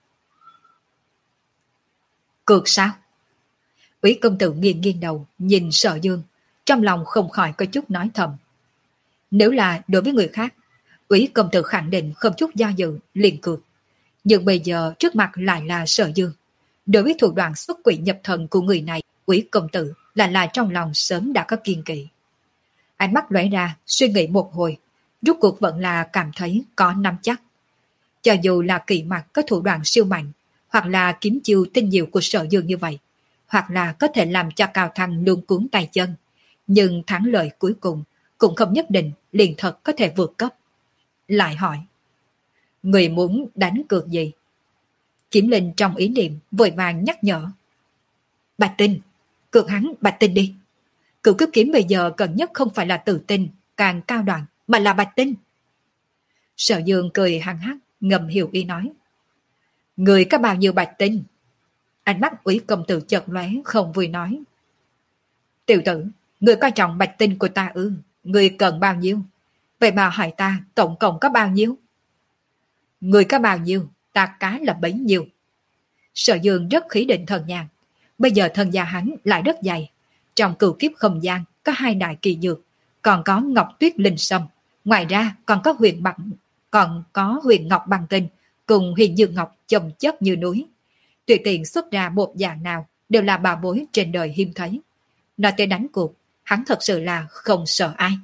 Cược sao? Úy công tử nghiêng nghiêng đầu, nhìn Sở Dương, trong lòng không khỏi có chút nói thầm. Nếu là đối với người khác, Quý công tử khẳng định không chút do dự, liền cược. Nhưng bây giờ trước mặt lại là Sở Dương. Đối với thủ đoạn xuất quỷ nhập thần của người này, Quý công tử là là trong lòng sớm đã có kiên kỵ. Ánh mắt lóe ra, suy nghĩ một hồi, rốt cuộc vẫn là cảm thấy có nắm chắc. Cho dù là Kỵ Mặc có thủ đoạn siêu mạnh, hoặc là kiếm chiêu tinh diệu của Sở Dương như vậy, hoặc là có thể làm cho Cao Thăng luống cuốn tay chân, nhưng thắng lợi cuối cùng cũng không nhất định liền thật có thể vượt cấp. Lại hỏi, người muốn đánh cược gì? Kiếm Linh trong ý niệm vội vàng nhắc nhở. Bạch Tinh, cược hắn Bạch Tinh đi. Cửu Kiếp Kiếm bây giờ cần nhất không phải là Tự Tinh, càng cao đoạn, mà là Bạch Tinh. Sở Dương cười hăng hắc, ngầm hiểu ý nói. Người có bao nhiêu Bạch Tinh? Ánh mắt Úy công tử chợt lóe không vui nói. Tiểu tử, người coi trọng Bạch Tinh của ta ư? Người cần bao nhiêu? Vậy mà hỏi ta tổng cộng có bao nhiêu? Người có bao nhiêu, ta cá là bấy nhiêu. Sở Dương rất khí định thần nhàn. Bây giờ thân gia hắn lại rất dày. Trong Cửu Kiếp không gian có hai đại kỳ dược, còn có Ngọc Tuyết Linh Sâm, ngoài ra còn có huyền bằng, còn có huyền ngọc bằng tinh cùng huyền dương ngọc chồng chất như núi. Tùy tiện xuất ra một dạng nào đều là bà bối trên đời hiếm thấy. Nói tới đánh cuộc, hắn thật sự là không sợ ai.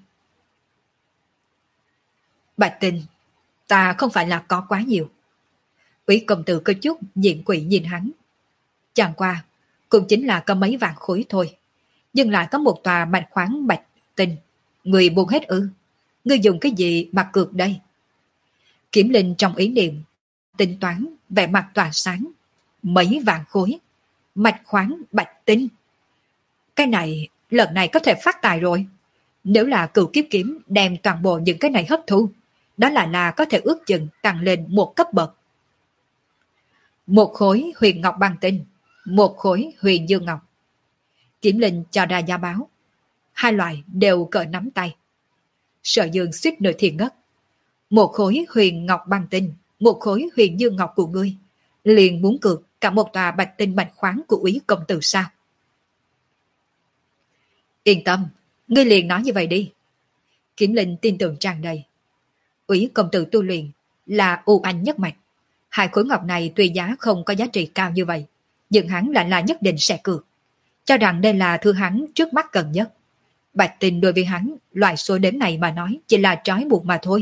Bạch Tinh, ta không phải là có quá nhiều. Úy công tử có chút diện quỷ nhìn hắn. Chẳng qua, cũng chính là có mấy vạn khối thôi. Nhưng lại có một tòa mạch khoáng Bạch Tinh. Người buồn hết ư? Người dùng cái gì mà cược đây? Kiếm Linh trong ý niệm tính toán, vẻ mặt tỏa sáng. Mấy vạn khối mạch khoáng Bạch Tinh. Cái này, lần này có thể phát tài rồi. Nếu là Cửu Kiếp Kiếm đem toàn bộ những cái này hấp thu, đó là là có thể ước chừng tăng lên một cấp bậc. Một khối huyền ngọc băng tinh, một khối huyền dương ngọc. Kiếm Linh cho ra giá báo. Hai loại đều cỡ nắm tay. Sở Dương suýt nửa thiền ngất. Một khối huyền ngọc băng tinh, một khối huyền dương ngọc của ngươi, liền muốn cược cả một tòa Bạch Tinh mạch khoáng của Úy công tử sao? Yên tâm, ngươi liền nói như vậy đi. Kiếm Linh tin tưởng tràn đầy. Úy công tử tu luyện là u anh nhất mạch. Hai khối ngọc này tuy giá không có giá trị cao như vậy, nhưng hắn lại là nhất định sẽ cược. Cho rằng đây là thứ hắn trước mắt cần nhất. Bạch Tinh đối với hắn, loại số đếm này mà nói chỉ là trói buộc mà thôi.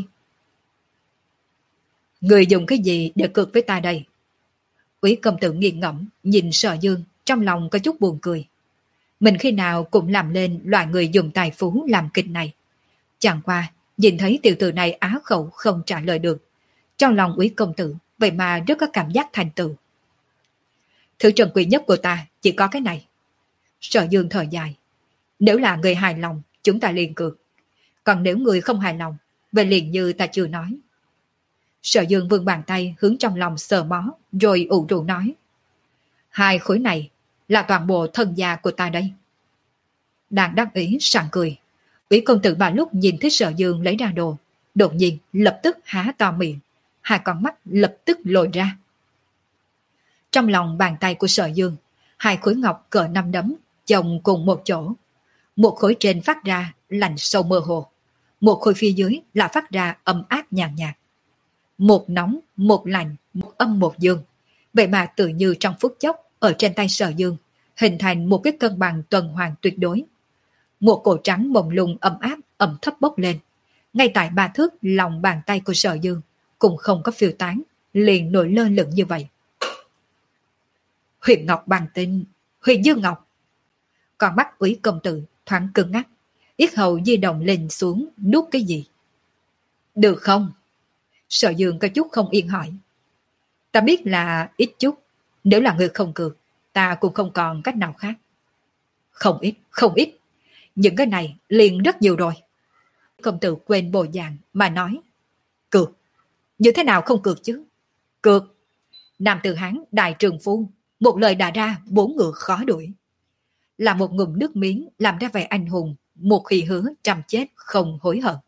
Người dùng cái gì để cược với ta đây? Úy công tử nghiêng ngẫm nhìn Sở Dương, trong lòng có chút buồn cười. Mình khi nào cũng làm lên loại người dùng tài phú làm kịch này. Chẳng qua, nhìn thấy tiểu tử này á khẩu không trả lời được. Trong lòng Úy công tử, vậy mà rất có cảm giác thành tựu. Thứ trần quý nhất của ta chỉ có cái này. Sở Dương thở dài. Nếu là người hài lòng, chúng ta liền cược. Còn nếu người không hài lòng, vậy liền như ta chưa nói. Sở Dương vươn bàn tay hướng trong lòng sờ mó, rồi ủ rũ nói. Hai khối này là toàn bộ thân gia của ta đây. Đang đắc ý sảng cười. Úy công tử bà lúc nhìn thấy Sở Dương lấy ra đồ, đột nhiên lập tức há to miệng, hai con mắt lập tức lồi ra. Trong lòng bàn tay của Sở Dương, hai khối ngọc cỡ năm đấm chồng cùng một chỗ. Một khối trên phát ra lạnh sâu mơ hồ, một khối phía dưới là phát ra ấm áp nhàn nhạt, nhạt. Một nóng, một lạnh, một âm một dương. Vậy mà tự như trong phút chốc ở trên tay Sở Dương hình thành một cái cân bằng tuần hoàn tuyệt đối. Một cổ trắng mông lung ấm áp ẩm thấp bốc lên, ngay tại ba thước lòng bàn tay của Sở Dương cũng không có phiêu tán, liền nổi lơ lửng như vậy. Huyền ngọc bằng tinh, huyền dương ngọc. Còn mắt Úy công tử thoáng cứng ngắc, yết hầu di động lên xuống, nuốt cái gì? Được không? Sở Dương có chút không yên hỏi. Ta biết là ít chút, nếu là người không cược, ta cũng không còn cách nào khác. Không ít, không ít. Những cái này liền rất nhiều rồi. Công tử quên bộ dạng mà nói. Cược? Như thế nào không cược chứ? Cược. Nam tử Hán đại trường phu, một lời đã ra bốn ngựa khó đuổi. Là một ngụm nước miếng làm ra vẻ anh hùng, một khi hứa trăm chết không hối hận.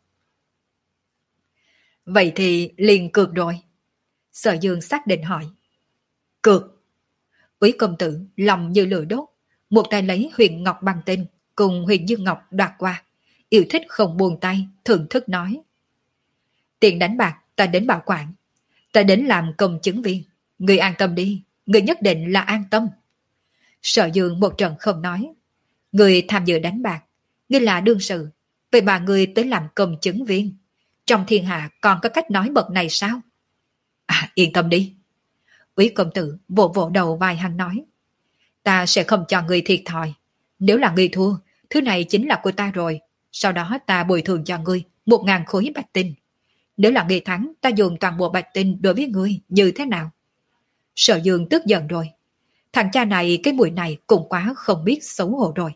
Vậy thì liền cược rồi. Sở Dương xác định hỏi. Cược. Úy công tử lòng như lửa đốt, một tay lấy huyền ngọc băng tinh cùng huyền dương ngọc đoạt qua, yêu thích không buông tay, thưởng thức nói. Tiền đánh bạc ta đến bảo quản, ta đến làm công chứng viên. Người an tâm đi, người nhất định là an tâm. Sở Dương một trận không nói. Người tham dự đánh bạc, ngươi là đương sự, vậy mà người tới làm công chứng viên. Trong thiên hạ còn có cách nói bậc này sao? À, yên tâm đi. Úy công tử vỗ vỗ đầu vai hắn nói. Ta sẽ không cho người thiệt thòi. Nếu là người thua, thứ này chính là của ta rồi. Sau đó ta bồi thường cho ngươi một ngàn khối bạch tinh. Nếu là người thắng, ta dùng toàn bộ bạch tinh đối với ngươi như thế nào? Sở Dương tức giận rồi. Thằng cha này cái mùi này cũng quá không biết xấu hổ rồi.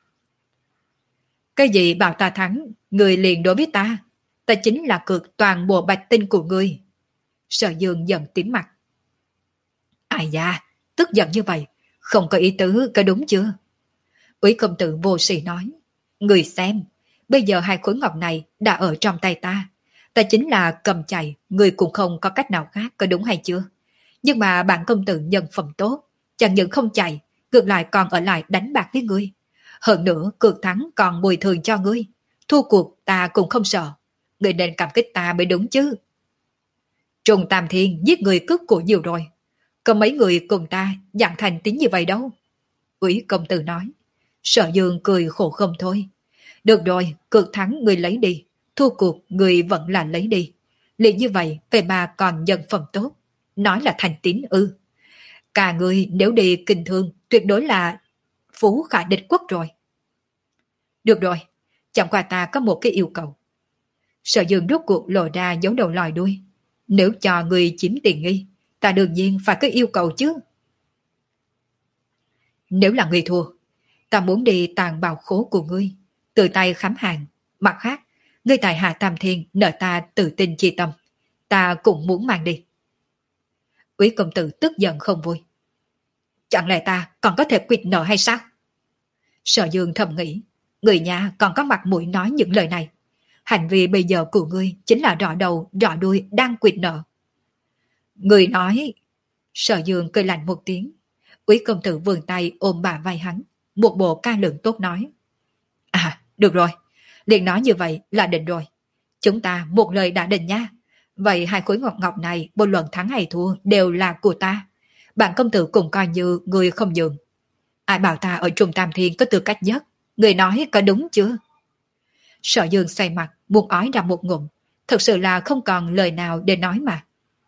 Cái gì bảo ta thắng, người liền đối với ta. Ta chính là cược toàn bộ bạch tinh của ngươi. Sở Dương giận tím mặt. Ai da, tức giận như vậy, không có ý tứ, có đúng chưa? Úy công tử vô sỉ nói. Người xem, bây giờ hai khối ngọc này đã ở trong tay ta. Ta chính là cầm chạy, người cũng không có cách nào khác, có đúng hay chưa? Nhưng mà bạn công tử nhân phẩm tốt, chẳng những không chạy, ngược lại còn ở lại đánh bạc với ngươi. Hơn nữa, cược thắng còn bồi thường cho ngươi. Thua cuộc ta cũng không sợ. Ngươi nên cảm kích ta mới đúng chứ. Trùng Tam Thiên giết người cướp của nhiều rồi. Có mấy người cùng ta dạng thành tín như vậy đâu. Úy công tử nói. Sở Dương cười khổ không thôi. Được rồi, cược thắng người lấy đi. Thua cuộc người vẫn là lấy đi. Liền như vậy, về mà còn nhân phẩm tốt. Nói là thành tín ư. Cả người nếu đi kinh thương, tuyệt đối là phú khả địch quốc rồi. Được rồi, chẳng qua ta có một cái yêu cầu. Sở Dương rốt cuộc lộ ra dấu đầu lòi đuôi. Nếu cho người chiếm tiền nghi, ta đương nhiên phải có yêu cầu chứ. Nếu là người thua, ta muốn đi tàn bào khố của ngươi, tự tay khám hàng. Mặt khác, ngươi tại Hạ Tam Thiên nợ ta tự tin chi tâm, ta cũng muốn mang đi. Úy công tử tức giận không vui. Chẳng lẽ ta còn có thể quyệt nợ hay sao? Sở Dương thầm nghĩ, người nhà còn có mặt mũi nói những lời này. Hành vi bây giờ của ngươi chính là rõ đầu, rõ đuôi đang quyệt nợ. Người nói... Sở Dương cười lạnh một tiếng. Úy công tử vươn tay ôm bà vai hắn, một bộ ca lượng tốt nói. À, được rồi, liền nói như vậy là định rồi. Chúng ta một lời đã định nha. Vậy hai khối ngọc ngọc này vô luận thắng hay thua đều là của ta. Bạn công tử cũng coi như người không nhường. Ai bảo ta ở Trung Tam Thiên có tư cách nhất? Người nói có đúng chưa? Sở Dương xoay mặt, muốn ói ra một ngụm. Thật sự là không còn lời nào để nói mà.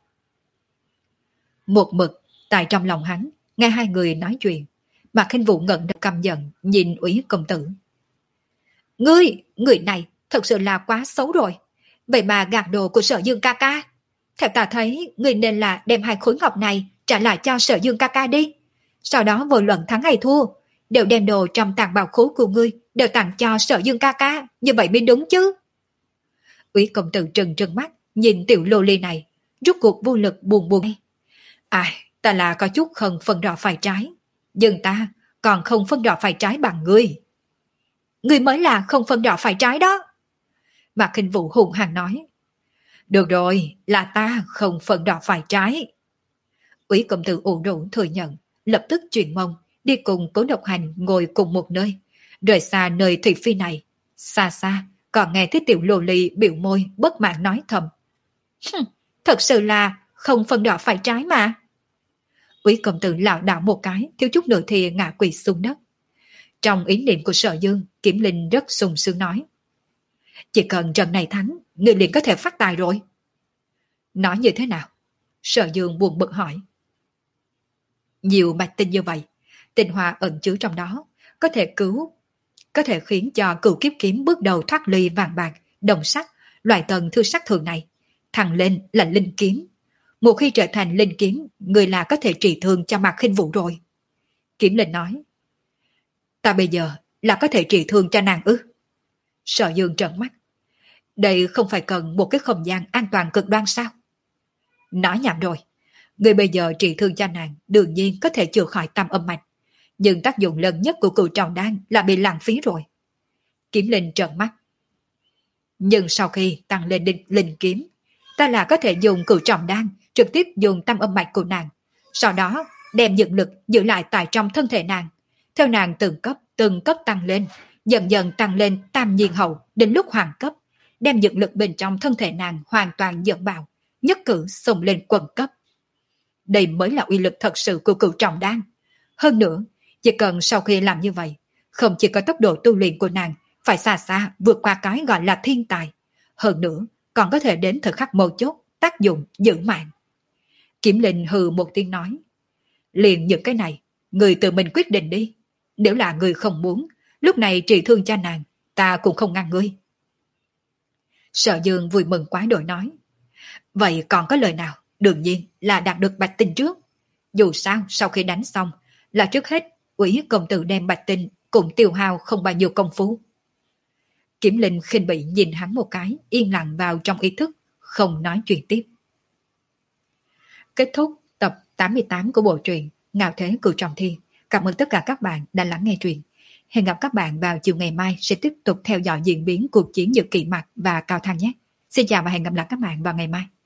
Một mực, tại trong lòng hắn, nghe hai người nói chuyện. Mạc Khinh Vũ ngẩn đầu căm giận, nhìn Úy công tử. Ngươi, người này thật sự là quá xấu rồi. Vậy mà gạt đồ của Sở Dương ca ca. Theo ta thấy, người nên là đem hai khối ngọc này trả lại cho Sở Dương ca ca đi. Sau đó vô luận thắng hay thua, đều đem đồ trong tàng bảo khố của ngươi đều tặng cho Sở Dương ca ca, như vậy mới đúng chứ. Úy công tử trừng trừng mắt, nhìn tiểu lô ly này, rút cuộc vô lực buồn buồn. Ai, ta là có chút không phân rõ phải trái, nhưng ta còn không phân rõ phải trái bằng ngươi. Ngươi mới là không phân rõ phải trái đó. Mạc Khinh Vũ hùng hăng nói. Được rồi, là ta không phân rõ phải trái. Úy công tử ủ rũ thừa nhận, lập tức chuyển mông, đi cùng Cố Độc Hành ngồi cùng một nơi, rời xa nơi thị phi này. Xa xa, còn nghe thấy tiểu lô ly biểu môi bất mãn nói thầm. Thật sự là không phân rõ phải trái mà. Úy công tử lảo đảo một cái, thiếu chút nữa thì ngã quỵ xuống đất. Trong ý niệm của Sở Dương, Kiểm Linh rất sung sướng nói. Chỉ cần trận này thắng, người liền có thể phát tài rồi. Nói như thế nào? Sở Dương buồn bực hỏi. Nhiều bạch tinh như vậy, tinh hoa ẩn chứa trong đó, có thể cứu, có thể khiến cho cửu kiếp kiếm bước đầu thoát ly vàng bạc, đồng sắc, loại tầng thư sắc thường này, thăng lên là linh kiếm. Một khi trở thành linh kiếm, người là có thể trị thương cho Mạc Khinh Vũ rồi. Kiểm Linh nói. Ta bây giờ là có thể trị thương cho nàng ư? Sở Dương trợn mắt. Đây không phải cần một cái không gian an toàn cực đoan sao? Nói nhảm rồi. Người bây giờ trị thương cho nàng đương nhiên có thể chữa khỏi tam âm mạch. Nhưng tác dụng lớn nhất của cửu trọng đan là bị lãng phí rồi. Kiếm Linh trợn mắt. Nhưng sau khi tăng lên linh, linh kiếm, ta là có thể dùng cửu trọng đan trực tiếp dùng tam âm mạch của nàng. Sau đó đem dưỡng lực giữ lại tại trong thân thể nàng. Theo nàng từng cấp, từng cấp tăng lên, dần dần tăng lên tam nhiên hậu đến lúc hoàng cấp. đem dược lực bên trong thân thể nàng hoàn toàn dẫn bạo, nhất cử xông lên quần cấp. Đây mới là uy lực thật sự của cửu trọng đan. Hơn nữa, chỉ cần sau khi làm như vậy, không chỉ có tốc độ tu luyện của nàng phải xa xa vượt qua cái gọi là thiên tài, hơn nữa còn có thể đến thời khắc mấu chốt tác dụng giữ mạng. Kiếm Linh hừ một tiếng nói, liền những cái này, người tự mình quyết định đi. Nếu là người không muốn, lúc này trị thương cho nàng, ta cũng không ngăn ngươi. Sở Dương vui mừng quá đổi nói, vậy còn có lời nào? Đương nhiên là đạt được Bạch Tinh trước. Dù sao sau khi đánh xong, là trước hết Úy công tử đem Bạch Tinh cũng tiêu hao không bao nhiêu công phu. Kiếm Linh khinh bỉ nhìn hắn một cái, yên lặng vào trong ý thức, không nói chuyện tiếp. Kết thúc tập tám mươi tám của bộ truyện Ngạo Thế Cửu Trọng Thiên. Cảm ơn tất cả các bạn đã lắng nghe truyện. Hẹn gặp các bạn vào chiều ngày mai sẽ tiếp tục theo dõi diễn biến cuộc chiến giữa Kỵ Mặc và Cao Thăng nhé. Xin chào và hẹn gặp lại các bạn vào ngày mai.